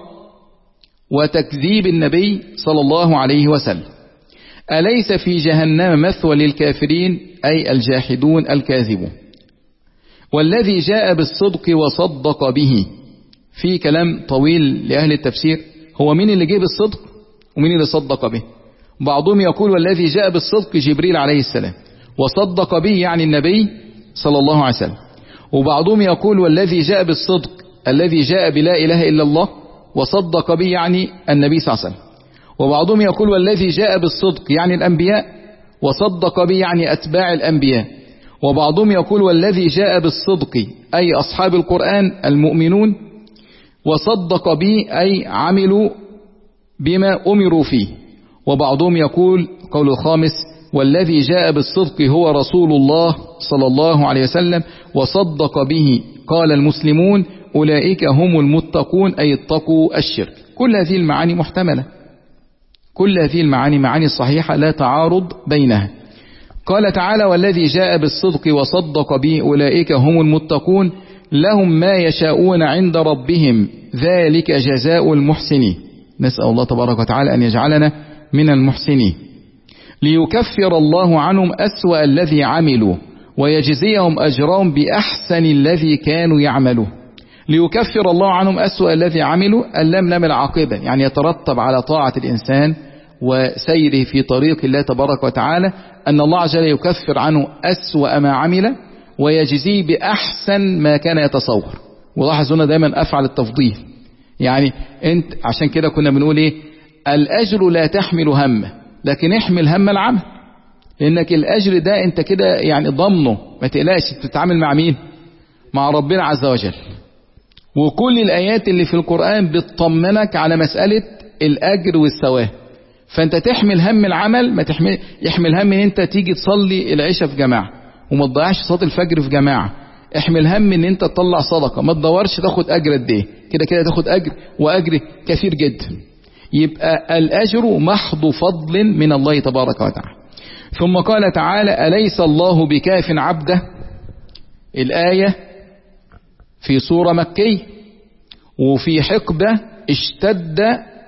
وتكذيب النبي صلى الله عليه وسلم. أليس في جهنم مثوى للكافرين، أي الجاحدون الكاذبون. والذي جاء بالصدق وصدق به، في كلام طويل لأهل التفسير، هو مين اللي جاء بالصدق ومين اللي صدق به؟ بعضهم يقول والذي جاء بالصدق جبريل عليه السلام، وصدق به يعني النبي صلى الله عليه وسلم. وبعضهم يقول والذي جاء بالصدق الذي جاء بلا إله إلا الله، وصدق به يعني النبي صلى الله عليه وسلم. وبعضهم يقول والذي جاء بالصدق يعني الأنبياء، وصدق به يعني أتباع الأنبياء. وبعضهم يقول والذي جاء بالصدق أي أصحاب القرآن المؤمنون، وصدق به أي عملوا بما أمروا فيه. وبعضهم يقول قول الخامس والذي جاء بالصدق هو رسول الله صلى الله عليه وسلم، وصدق به قال المسلمون أولئك هم المتقون أي اتقوا الشرك. كل هذه المعاني محتملة، كل هذه المعاني معاني صحيحة لا تعارض بينها. قال تعالى والذي جاء بالصدق وصدق به أولئك هم المتقون لهم ما يشاءون عند ربهم ذلك جزاء المحسنين. نسأل الله تبارك وتعالى أن يجعلنا من المحسنين. ليكفر الله عنهم أسوأ الذي عملوا ويجزيهم أجرهم بأحسن الذي كانوا يعملون. ليكفر الله عنهم أسوأ الذي عملوا، اللام لام العاقبة، يعني يترتب على طاعة الإنسان وسيره في طريق الله تبارك وتعالى أن الله عز وجل يكفر عنه أسوأ ما عمل ويجزيه بأحسن ما كان يتصور. ولاحظ هنا دايما أفعل التفضيل، يعني انت عشان كده كنا بنقول ايه، الأجر لا تحمل همه لكن احمل هم العمل، لأنك الأجر ده انت كده يعني ضمنه، ما تقلقش تتعامل مع مين؟ مع ربنا عز وجل. وكل الآيات اللي في القرآن بتطمنك على مسألة الأجر والثواب، فانت تحمل هم العمل، ما تحمل يحمل هم ان انت تيجي تصلي العشاء في جماعة وما تضيعش صلاة الفجر في جماعة، احمل هم ان انت تطلع صدقة ما تدورش تاخد اجر قد ايه، كده كده تاخد اجر واجر كثير جدا. يبقى الاجر محض فضل من الله تبارك وتعالى. ثم قال تعالى أليس الله بكاف عبده، الآية في سورة مكية وفي حقبة اشتد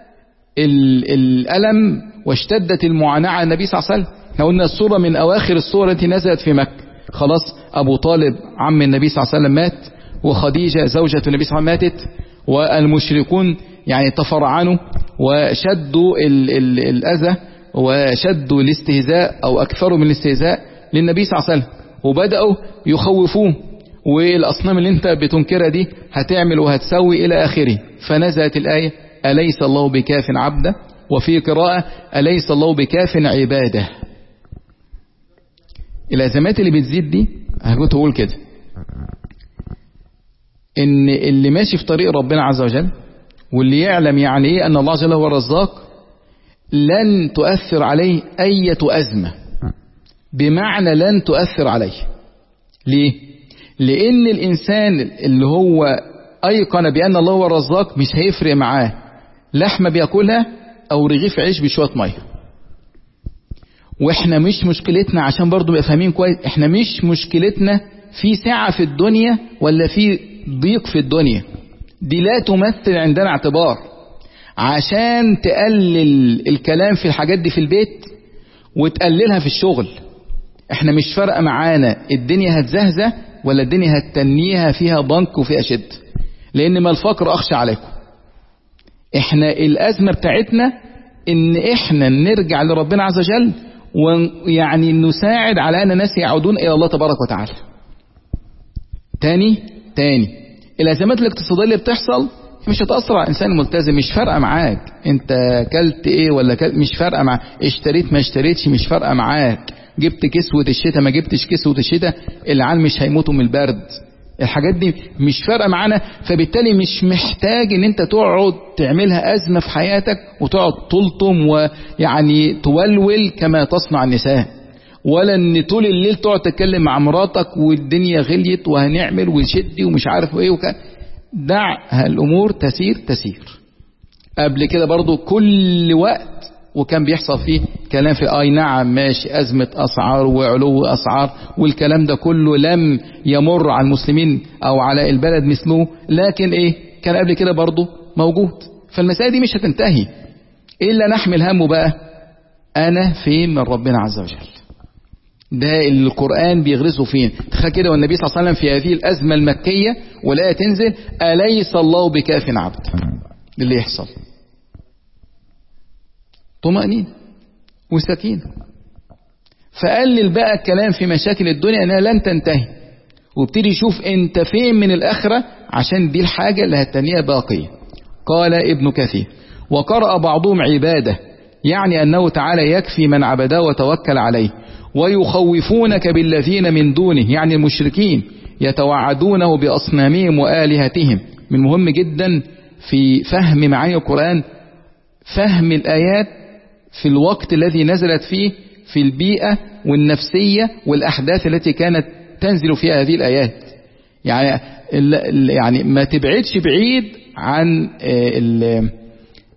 الألم واشتدت المعاناة على النبي صلى الله عليه وسلم. احنا قلنا السورة من أواخر السورة التي نزلت في مكة، خلاص أبو طالب عم النبي صلى الله عليه وسلم مات، وخديجة زوجة النبي صلى الله عليه وسلم ماتت، والمشركون يعني تفرعنوا وشدوا ال ال الأذى وشدوا الاستهزاء أو أكثروا من الاستهزاء للنبي صلى الله عليه وسلم، وبدأوا يخوفوه، والأصنام اللي انت بتنكرها دي هتعمل وهتسوي إلى آخره. فنزلت الآية أليس الله بكاف عبده، وفي قراءة أليس الله بكاف عباده. الأزمات اللي بتزيد دي هكنت أقول كده، إن اللي ماشي في طريق ربنا عز وجل واللي يعلم يعني إيه أن الله عز وجل هو الرزاق لن تؤثر عليه أي أزمة، بمعنى لن تؤثر عليه. ليه؟ لأن الإنسان اللي هو أيقن بأن الله هو الرزاق مش هيفرق معاه لحمة بيأكلها أو رغيف عيش بشوية مية. وإحنا مش مشكلتنا، عشان برضو بقى فاهمين كويس، إحنا مش مشكلتنا في سعة في الدنيا ولا في ضيق في الدنيا، دي لا تمثل عندنا اعتبار. عشان تقلل الكلام في الحاجات دي في البيت وتقللها في الشغل، احنا مش فارقة معانا الدنيا هتزهزه ولا الدنيا هتتنيها فيها بنك وفيها شد، لان ما الفقر اخشى عليكم. احنا الازمة بتاعتنا ان احنا نرجع لربنا عز وجل ويعني نساعد على ان الناس يعودون الى الله تبارك وتعالى. تاني تاني الازمات الاقتصادية اللي بتحصل مش هتأثر على الإنسان الملتزم، مش فارقة معاك انت كلت ايه ولا كلت، مش فارقة معاك اشتريت ما اشتريتش، مش فارقة معاك جبت كسوة الشتاء ما جبتش كسوة الشتاء، العيال مش هيموتوا من البرد، الحاجات دي مش فارقة معانا. فبالتالي مش محتاج ان انت تقعد تعملها أزمة في حياتك وتقعد تلطم ويعني تولول كما تصنع النساء، ولا ان طول الليل تقعد تتكلم مع مراتك والدنيا غليت وهنعمل وشدي ومش عارف ايه وكذا. دع الأمور تسير تسير. قبل كده برضو كل وقت وكان بيحصل فيه كلام في اي نعم ماشي أزمة أسعار وعلو أسعار والكلام ده كله لم يمر على المسلمين أو على البلد مثله، لكن ايه كان قبل كده برضو موجود. فالمسائل دي مش هتنتهي إلا نحمل همه بقى أنا فين من ربنا عز وجل. ده اللي القرآن بيغرسه فين. تخيل كده والنبي صلى الله عليه وسلم في هذه الأزمة المكية ولا تنزل أليس الله بكاف عبد، اللي يحصل طمأنينة وسكينة. فقلل بقى الكلام في مشاكل الدنيا أنها لن تنتهي، وابتدي يشوف انت فين من الآخرة، عشان دي الحاجة اللي هتنيها باقية. قال ابن كثير وقرأ بعضهم عبادة، يعني أنه تعالى يكفي من عبده وتوكل عليه، ويخوفونك بالذين من دونه، يعني المشركين يتوعدونه بأصنامهم وآلهتهم. من مهم جدا في فهم معاني القرآن فهم الآيات في الوقت الذي نزلت فيه، في البيئة والنفسية والأحداث التي كانت تنزل فيها هذه الآيات. يعني يعني ما تبعدش بعيد عن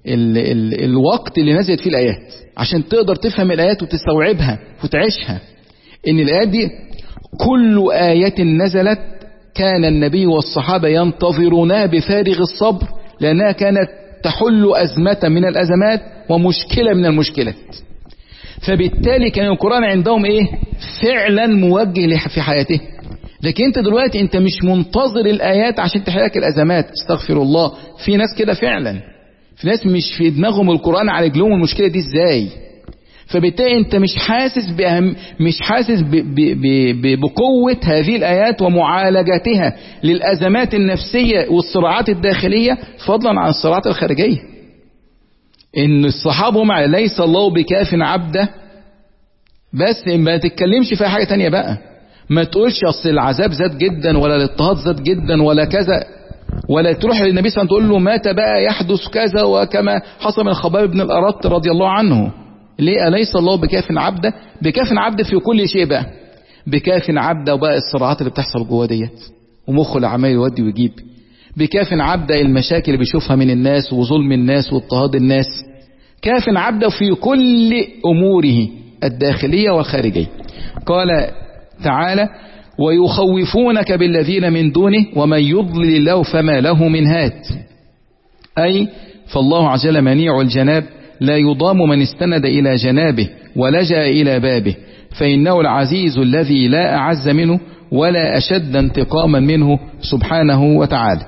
ال ال الوقت اللي نزلت فيه الآيات عشان تقدر تفهم الآيات وتستوعبها وتعيشها. إن الآيات دي كل آية نزلت كان النبي والصحابة ينتظرونها بفارغ الصبر، لأنها كانت تحل أزمة من الأزمات ومشكلة من المشكلات. فبالتالي كان القرآن عندهم إيه؟ فعلا موجه في حياته. لكن انت دلوقتي انت مش منتظر الآيات عشان تحلك الأزمات، استغفر الله. في ناس كده فعلا، في ناس مش في دماغهم القرآن عالج لهم المشكلة دي ازاي. فبالتالي انت مش حاسس بأهم مش حاسس ب ب ب بقوة هذه الآيات ومعالجتها للأزمات النفسية والصراعات الداخلية، فضلا عن الصراعات الخارجية. ان الصحابة مع ليس الله بكاف عبده، بس ما تتكلمش في حاجة تانية بقى. ما تقولش اصل العذاب زاد جدا ولا الاضطهاد زاد جدا ولا كذا، ولا تروح للنبي صلى الله عليه وسلم تقول له مات بقى يحدث كذا، وكما حصل من خباب بن الأرط رضي الله عنه. ليه؟ أليس الله بكاف عبده؟ بكاف عبده في كل شيء بقى، بكاف عبده وبقى الصراعات اللي بتحصل جوه ديت ومخه العمال يودي ويجيب، بكاف عبده المشاكل اللي بيشوفها من الناس وظلم الناس واضطهاد الناس، كاف عبده في كل أموره الداخلية والخارجية. قال تعالى ويخوفونك بالذين من دونه ومن يضلل الله فما له من هاد، أي فالله عز وجل منيع الجناب لا يضام من استند إلى جنابه ولجأ إلى بابه، فإنه العزيز الذي لا أعز منه ولا أشد انتقاما منه سبحانه وتعالى.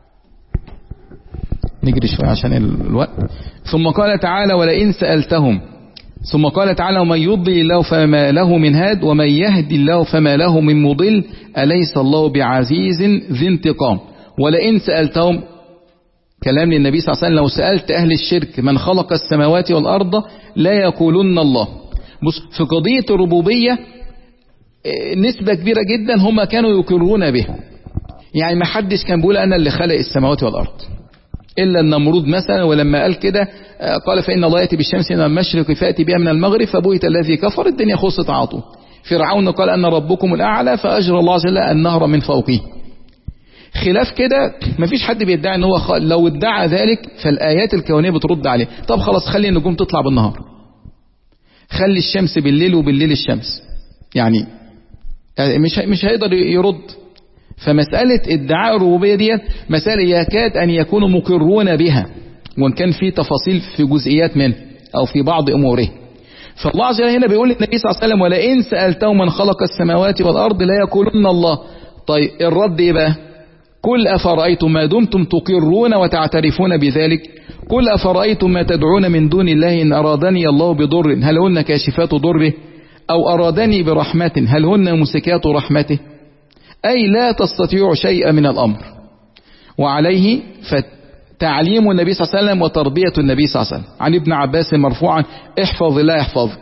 نجري شوية عشان الوقت. ثم قال تعالى ولئن سألتهم، ثم قال تعالى ومن يضلل الله فما له من هاد ومن يهدي الله فما له من مضل أليس الله بعزيز ذي انتقام. ولئن سألتهم كلام للنبي صلى الله عليه وسلم، لو سألت أهل الشرك من خلق السماوات والأرض لا يقولون الله. بص في قضية الربوبية نسبة كبيرة جدا هم كانوا يقرون به، يعني ما حدش كان بيقول أنا اللي خلق السماوات والأرض إلا النمرود مثلا، ولما قال كده قال فإن الله يأتي بالشمس من المشرق فأتي بها من المغرب فبويت الذي كفر، الدنيا خلصت عاطوه. فرعون قال أن ربكم الأعلى فأجرى الله عز وجل النهر من فوقه. خلاف كده مفيش حد بيدعي ان هو خ... لو ادعى ذلك فالآيات الكونية بترد عليه. طب خلاص خلي النجوم تطلع بالنهار، خلي الشمس بالليل وبالليل الشمس، يعني مش مش هيقدر يرد. فمسألة ادعاء الربوبية دي مسألة يكاد أن يكونوا مقرون بها، وإن كان في تفاصيل في جزئيات منه أو في بعض أموره. فالله عز وجل هنا بيقول للنبي صلى الله عليه وسلم ولئن سألتهم من خلق السماوات والأرض لا يقولون الله. طيب الرد إيه بقى؟ قل أفرأيتم ما دمتم تقرون وتعترفون بذلك، قل أفرأيتم ما تدعون من دون الله إن أرادني الله بضر هل هن كاشفات ضره أو أرادني برحمة هل هن ممسكات رحمته، أي لا تستطيع شيئا من الأمر. وعليه فتعليم النبي صلى الله عليه وسلم وتربية النبي صلى الله عليه وسلم. عن ابن عباس مرفوعا احفظ الله يحفظك.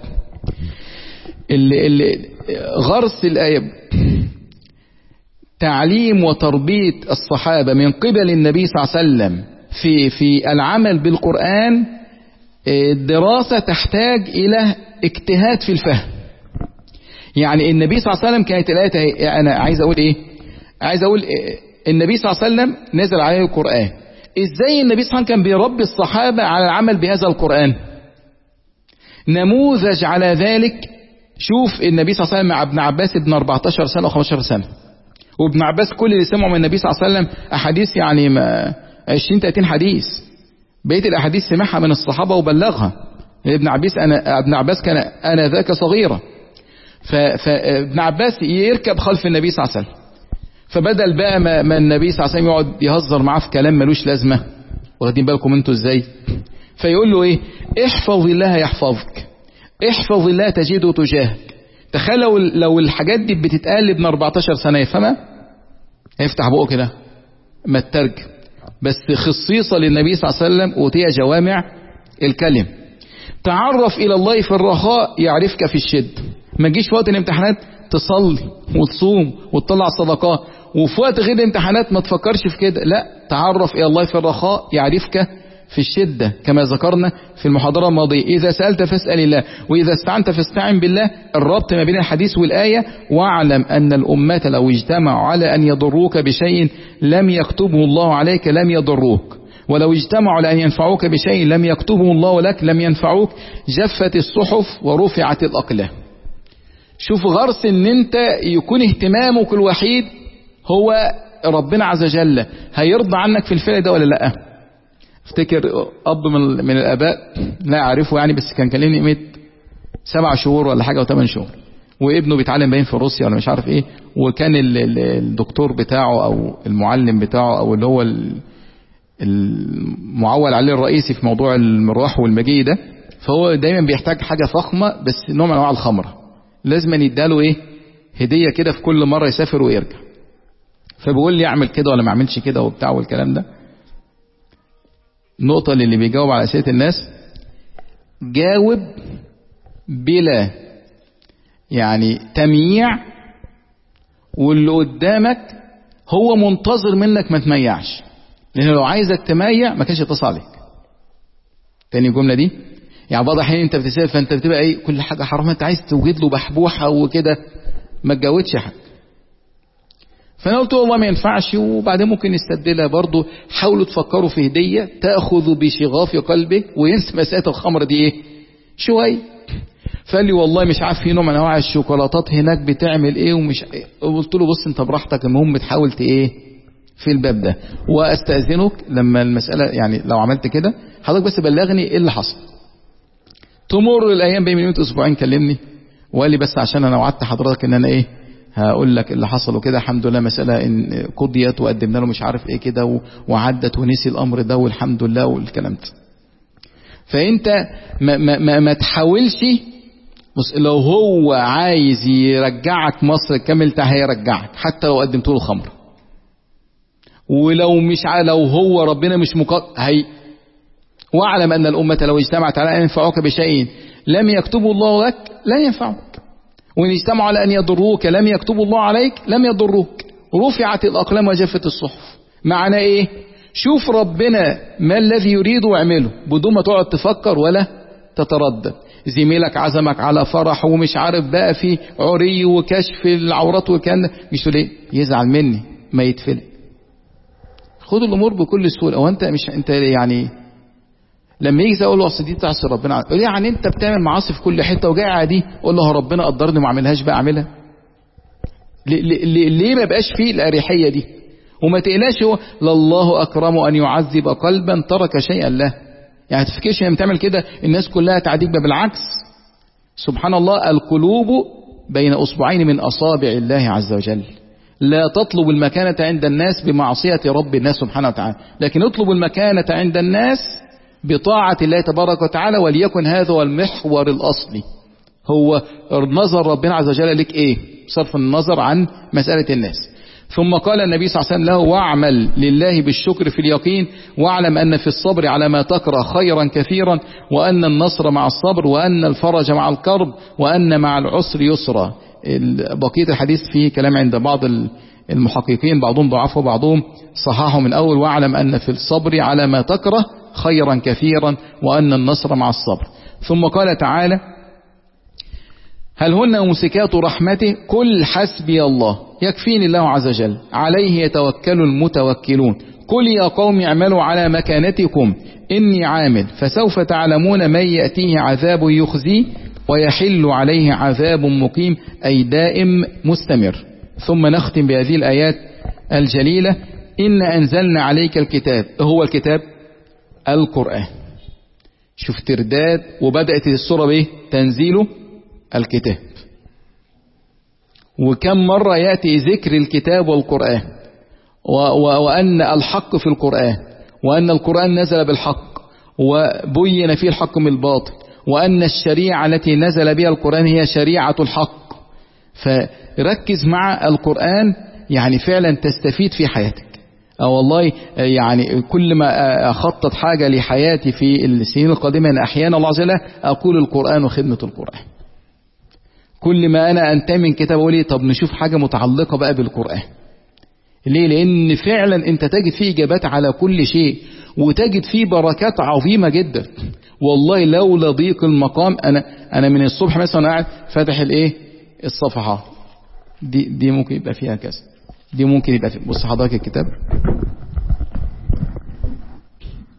غرس الآية تعليم وتربية الصحابة من قبل النبي صلى الله عليه وسلم في في العمل بالقرآن دراسة تحتاج إلى اجتهاد في الفهم. يعني النبي صلى الله عليه وسلم كانت الآية، أنا عايز أقول إيه؟ عايز أقول إيه؟ النبي صلى الله عليه وسلم نزل عليه القرآن، إزاي النبي صلى الله عليه وسلم كان بيربي الصحابة على العمل بهذا القرآن؟ نموذج على ذلك شوف النبي صلى الله عليه وسلم مع ابن عباس ابن أربعتاشر سنة و خمستاشر سنة، وابن عباس كل اللي سمعوا من النبي صلى الله عليه وسلم أحاديث يعني عشرين ثلاثين حديث، بقية الأحاديث سمعها من الصحابة وبلغها. ابن عباس أنا ابن عباس كان أنا ذاك صغيرة، فابن عباس يركب خلف النبي صلى الله عليه وسلم، فبدل بقى ما, ما النبي صلى الله عليه وسلم يقعد يهزر معاه في كلام ملوش لازمة، واخدين بالكم انتوا ازاي؟ فيقول له ايه؟ احفظ الله يحفظك، احفظ الله تجده تجاهك. تخيل لو, لو الحاجات دي بتتقال لابن أربعتاشر سنة يفهمها؟ هيفتح بقه كده ما الترجم. بس خصيصة للنبي صلى الله عليه وسلم أوتي جوامع الكلم. تعرف إلى الله في الرخاء يعرفك في الشد. ما تجيش في وقت الامتحانات تصلي وتصوم وتطلع صدقات، وفي وقت غير الامتحانات ما تفكرش في كده. لا، تعرف إلى الله في الرخاء يعرفك في الشدة، كما ذكرنا في المحاضرة الماضية. إذا سألت فاسأل الله وإذا استعنت فاستعن بالله. الربط ما بين الحديث والآية. واعلم أن الأمة لو اجتمعوا على أن يضروك بشيء لم يكتبه الله عليك لم يضروك، ولو اجتمعوا لأن ينفعوك بشيء لم يكتبه الله لك لم ينفعوك، جفت الصحف ورفعت الأقلام. شوف غرس ان انت يكون اهتمامك الوحيد هو ربنا عز وجل، هيرضى عنك في الفعل ده ولا لا؟ افتكر اب من, من الاباء لا اعرفه يعني، بس كان كلمني قيمه سبع شهور ولا حاجه وثمان شهور، وابنه بيتعلم باين في روسيا ولا مش عارف ايه، وكان الدكتور بتاعه او المعلم بتاعه او اللي هو المعول عليه الرئيسي في موضوع المروح والمجيء ده، فهو دايما بيحتاج حاجه فخمه بس نوع من انواع الخمره، لازم يداله ايه هديه كده في كل مره يسافر ويرجع. فبيقول لي اعمل كده ولا ما اعملش كده وبتاع والكلام ده. النقطه اللي بيجاوب على اسئله الناس، جاوب بلا يعني تمييع، واللي قدامك هو منتظر منك ما تميعش، لأنه لو عايزك تميع ما كانش يتصل عليك. تاني الجملة دي يعني بعض الأحيان أنت بتسافر فأنت بتبقى إيه كل حاجة حرام، أنت عايز توجد له بحبوحة وكده، ما تجودش حاجة. فأنا قلت والله ما ينفعش، وبعدين ممكن نستبدلها برضه. حاولوا تفكروا في هدية تأخذوا بشغاف قلبك وينسى مسألة الخمر دي إيه شوية. فقال لي والله مش عارف في نوع من انواع الشوكولاتات هناك بتعمل ايه ومش ايه. قلت له بص انت براحتك، المهم تحاول ايه في الباب ده، واستاذنك لما المساله يعني لو عملت كده حضرتك بس بلغني ايه اللي حصل. تمر الايام بين يومين اسبوعين كلمني وقال لي بس عشان انا وعدت حضرتك ان انا ايه هقول لك اللي حصل وكده، الحمد لله مساله ان قضيت وقدمنا له مش عارف ايه كده وعدت ونسي الامر ده والحمد لله والكلام ده. فانت ما, ما, ما, ما تحاولش. بص لو هو عايز يرجعك مصر كامل هيرجعك حتى لو قدمت له خمر، ولو مش ع... لو هو ربنا مش مقدر هي. واعلم ان الامه لو اجتمعت على ان ينفعوك بشيء لم يكتبوا الله لك لن ينفعوك، وان اجتمعوا على ان يضروك لم يكتبوا الله عليك لم يضروك، رفعت الاقلام وجفت الصحف. معنى ايه؟ شوف ربنا ما الذي يريد واعمله بدون ما تقعد تفكر ولا تتردد. زميلك عزمك على فرح ومش عارف بقى في عري وكشف العورات وكان مش ليه يزعل مني ما يتفلق. خد الامور بكل سهوله. او انت مش انت يعني لما يجي اقول له اصل دي تعصي ربنا، يقول يعني انت بتعمل معاصي في كل حته وجاي عادي، قول له ربنا قدرني ما اعملهاش بقى اعملها. ليه ما بقاش فيه الاريحيه دي؟ وما تقلاش هو لله اكرم ان يعذب قلبا ترك شيئا له. يعني تفكرش لما تعمل كده الناس كلها تعديك، بالعكس سبحان الله القلوب بين اصبعين من اصابع الله عز وجل. لا تطلب المكانة عند الناس بمعصية رب الناس سبحانه وتعالى، لكن اطلب المكانة عند الناس بطاعة الله تبارك وتعالى، وليكن هذا هو المحور الأصلي. هو نظر ربنا عز وجل لك ايه؟ صرف النظر عن مسألة الناس. ثم قال النبي صلى الله عليه وسلم له واعمل لله بالشكر في اليقين، واعلم أن في الصبر على ما تكره خيرا كثيرا، وأن النصر مع الصبر، وأن الفرج مع الكرب، وأن مع العسر يسرا. بقية الحديث فيه كلام عند بعض المحققين، بعضهم ضعفه وبعضهم صححه من أول. واعلم أن في الصبر على ما تكره خيرا كثيرا، وأن النصر مع الصبر. ثم قال تعالى هل هن ممسكات رحمته قل حسبي الله يكفيني الله عز وجل عليه يتوكل المتوكلون قل يا قوم اعملوا على مكانتكم إني عامل فسوف تعلمون من يأتيه عذاب يخزيه ويحل عليه عذاب مقيم، أي دائم مستمر. ثم نختم بهذه الآيات الجليلة إن أنزلنا عليك الكتاب. هو الكتاب القرآن. شوف ترداد، وبدأت السورة به تنزيله الكتاب. وكم مرة يأتي ذكر الكتاب والقرآن، وأن الحق في القرآن، وأن القرآن نزل بالحق وبين فيه الحق من الباطل، وأن الشريعة التي نزل بها القرآن هي شريعة الحق. فركز مع القرآن يعني فعلا تستفيد في حياتك. أو والله يعني كل ما أخطط حاجة لحياتي في السنين القادمة أن أحيانا الله عز وجل أقول القرآن وخدمة القرآن. كل ما أنا أنتمي من كتاب أقول طب نشوف حاجة متعلقة بقى بالقرآن. ليه؟ لأن فعلا أنت تجد فيه إجابات على كل شيء، وتجد فيه بركات عظيمة جدا. والله لولا ضيق المقام أنا أنا من الصبح مثلا قاعد فاتح الإيه الصفحة دي دي ممكن يبقى فيها كذا، دي ممكن يبقى فيها. بص حضرتك الكتاب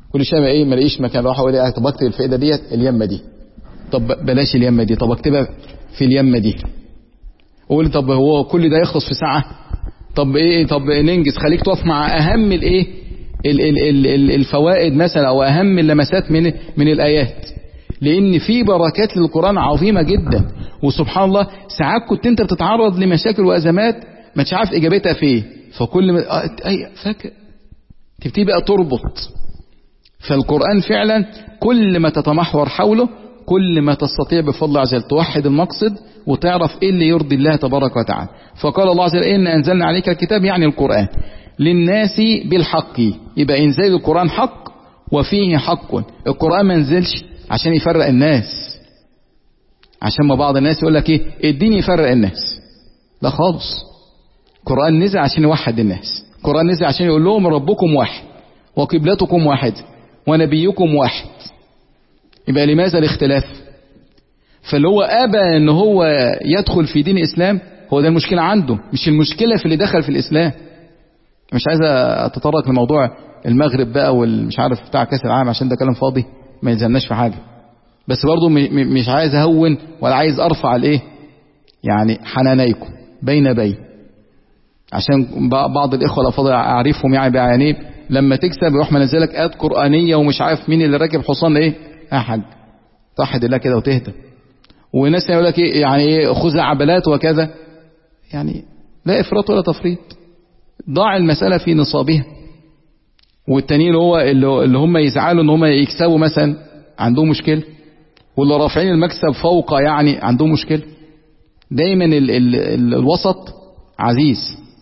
كل شويه ما ايه ما الاقيش مكان، اروح اقول ايه طب اكتب الفائده ديت اليمه دي، طب بلاش اليمه دي، طب اكتبها في اليمه دي. اقول طب هو كل ده يخلص في ساعه؟ طب ايه طب ننجز، خليك تقف مع اهم الايه ال ال ال ال الفوائد مثلا او اهم اللمسات من من الايات، لان في بركات للقران عظيمه جدا. وسبحان الله ساعات كنت انت بتتعرض لمشاكل وازمات ما انتش عارف اجابتها فين، فكل ما اي فاكر تبتدي بقى تربط. فالقران فعلا كل ما تتمحور حوله كل ما تستطيع بفضل الله عز وجل توحد المقصد وتعرف ايه اللي يرضي الله تبارك وتعالى. فقال الله عز وجل ان انزلنا عليك الكتاب يعني القرآن للناس بالحق، يبقى انزال القرآن حق وفيه حق. القرآن ما نزلش عشان يفرق الناس، عشان ما بعض الناس يقول لك ايه الدين يفرق الناس، لا خالص. القرآن نزل عشان يوحد الناس، القرآن نزل عشان يقول لهم ربكم واحد وقبلتكم واحد ونبيكم واحد. يبقى لماذا الاختلاف؟ فاللي هو ابى ان هو يدخل في دين الاسلام هو ده المشكله عنده، مش المشكله في اللي دخل في الاسلام. مش عايز اتطرق لموضوع المغرب بقى والمش عارف بتاع كاس العالم عشان ده كلام فاضي ما يلزمناش في حاجه، بس برضه مش عايز اهون ولا عايز ارفع الايه يعني حنانيكم بين بين، عشان بعض الاخوه الافاضل اعرفهم يعني بعينيه لما تكسب يروح منزلك ايات قرانيه ومش عارف مين اللي راكب حصان ايه يا حاج توحد الله كده وتهدى. وناس يقول لك ايه يعني ايه خزعبلات وكذا، يعني لا افراط ولا تفريط، ضاع المساله في نصابها. والتانيين هو اللي هم يزعلوا ان هم يكسبوا مثلا عندهم مشكله، واللي رافعين المكسب فوق يعني عندهم مشكله. دايما ال ال ال الوسط عزيز.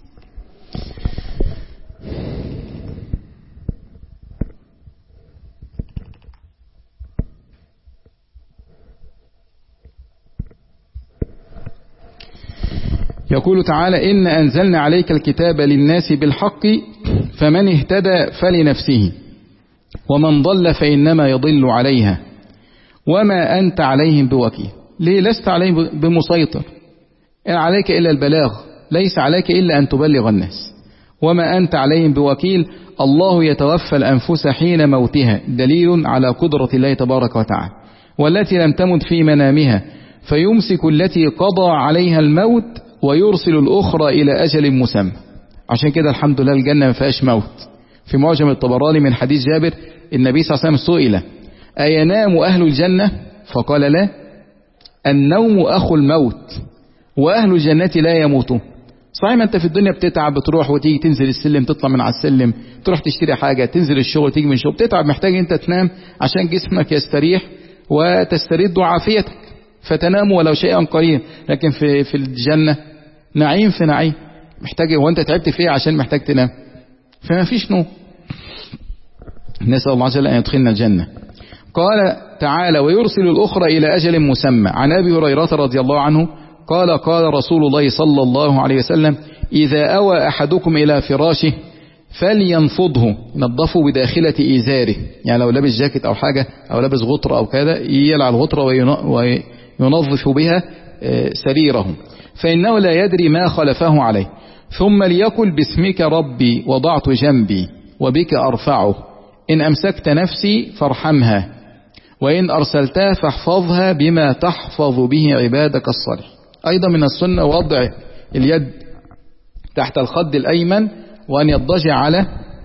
يقول تعالى إن أنزلنا عليك الكتاب للناس بالحق فمن اهتدى فلنفسه ومن ضل فإنما يضل عليها وما أنت عليهم بوكيل. ليه لست عليهم بمسيطر؟ إن عليك إلا البلاغ، ليس عليك إلا أن تبلغ الناس. وما أنت عليهم بوكيل، الله يتوفى الأنفس حين موتها، دليل على قدرة الله تبارك وتعالى. والتي لم تمت في منامها فيمسك التي قضى عليها الموت ويرسل الأخرى إلى أجل مسمى. عشان كده الحمد لله الجنة ما فيهاش موت. في معجم الطبراني من حديث جابر النبي صلى الله عليه وسلم سئل أينام أهل الجنة؟ فقال لا، النوم أخو الموت وأهل الجنة لا يموتون. صحيح ما أنت في الدنيا بتتعب، بتروح وتيجي، تنزل السلم تطلع من على السلم، تروح تشتري حاجة، تنزل الشغل تيجي من الشغل، بتتعب، محتاج أنت تنام عشان جسمك يستريح وتسترد عافيتك، فتنام ولو شيئا قليلا. لكن في في الجنة نعيم في نعيم، محتاج وانت تعبت فيه عشان محتاج تنام، فما فيش نوم. نسأل الله عز وجل أن يدخلنا الجنة. قال تعالى ويرسل الأخرى إلى أجل مسمى. عن أبي هريرة رضي الله عنه قال قال رسول الله صلى الله عليه وسلم إذا أوى أحدكم إلى فراشه فلينفضه، ينظفه بداخلة إزاره، يعني لو لابس جاكيت أو حاجة أو لابس غطرة أو كذا يلع الغطرة وينظف بها سريره، فإنه لا يدري ما خلفه عليه. ثم ليقل باسمك ربي وضعت جنبي وبك أرفعه، إن أمسكت نفسي فارحمها وإن أرسلتها فاحفظها بما تحفظ به عبادك الصالح. أيضا من السنة وضع اليد تحت الخد الأيمن وأن يضجع على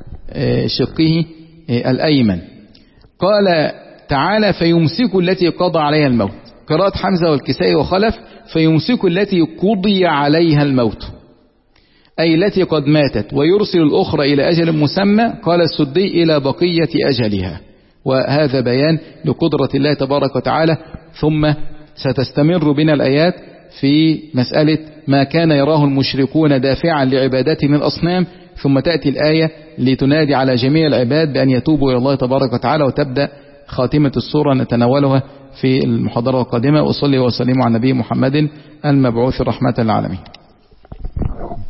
شقه الأيمن. قال تعالى فيمسك التي قضى عليها الموت، قراءة حمزة والكسائي وخلف فيمسك التي قضي عليها الموت أي التي قد ماتت، ويرسل الأخرى إلى أجل مسمى. قال السدي إلى بقية أجلها. وهذا بيان لقدرة الله تبارك وتعالى. ثم ستستمر بنا الآيات في مسألة ما كان يراه المشركون دافعا لعبادتهم الأصنام، ثم تأتي الآية لتنادي على جميع العباد بأن يتوبوا إلى الله تبارك وتعالى، وتبدأ خاتمة السورة نتناولها في المحاضرة القادمة. وصلي وسلم على نبي محمد المبعوث رحمة للعالمين.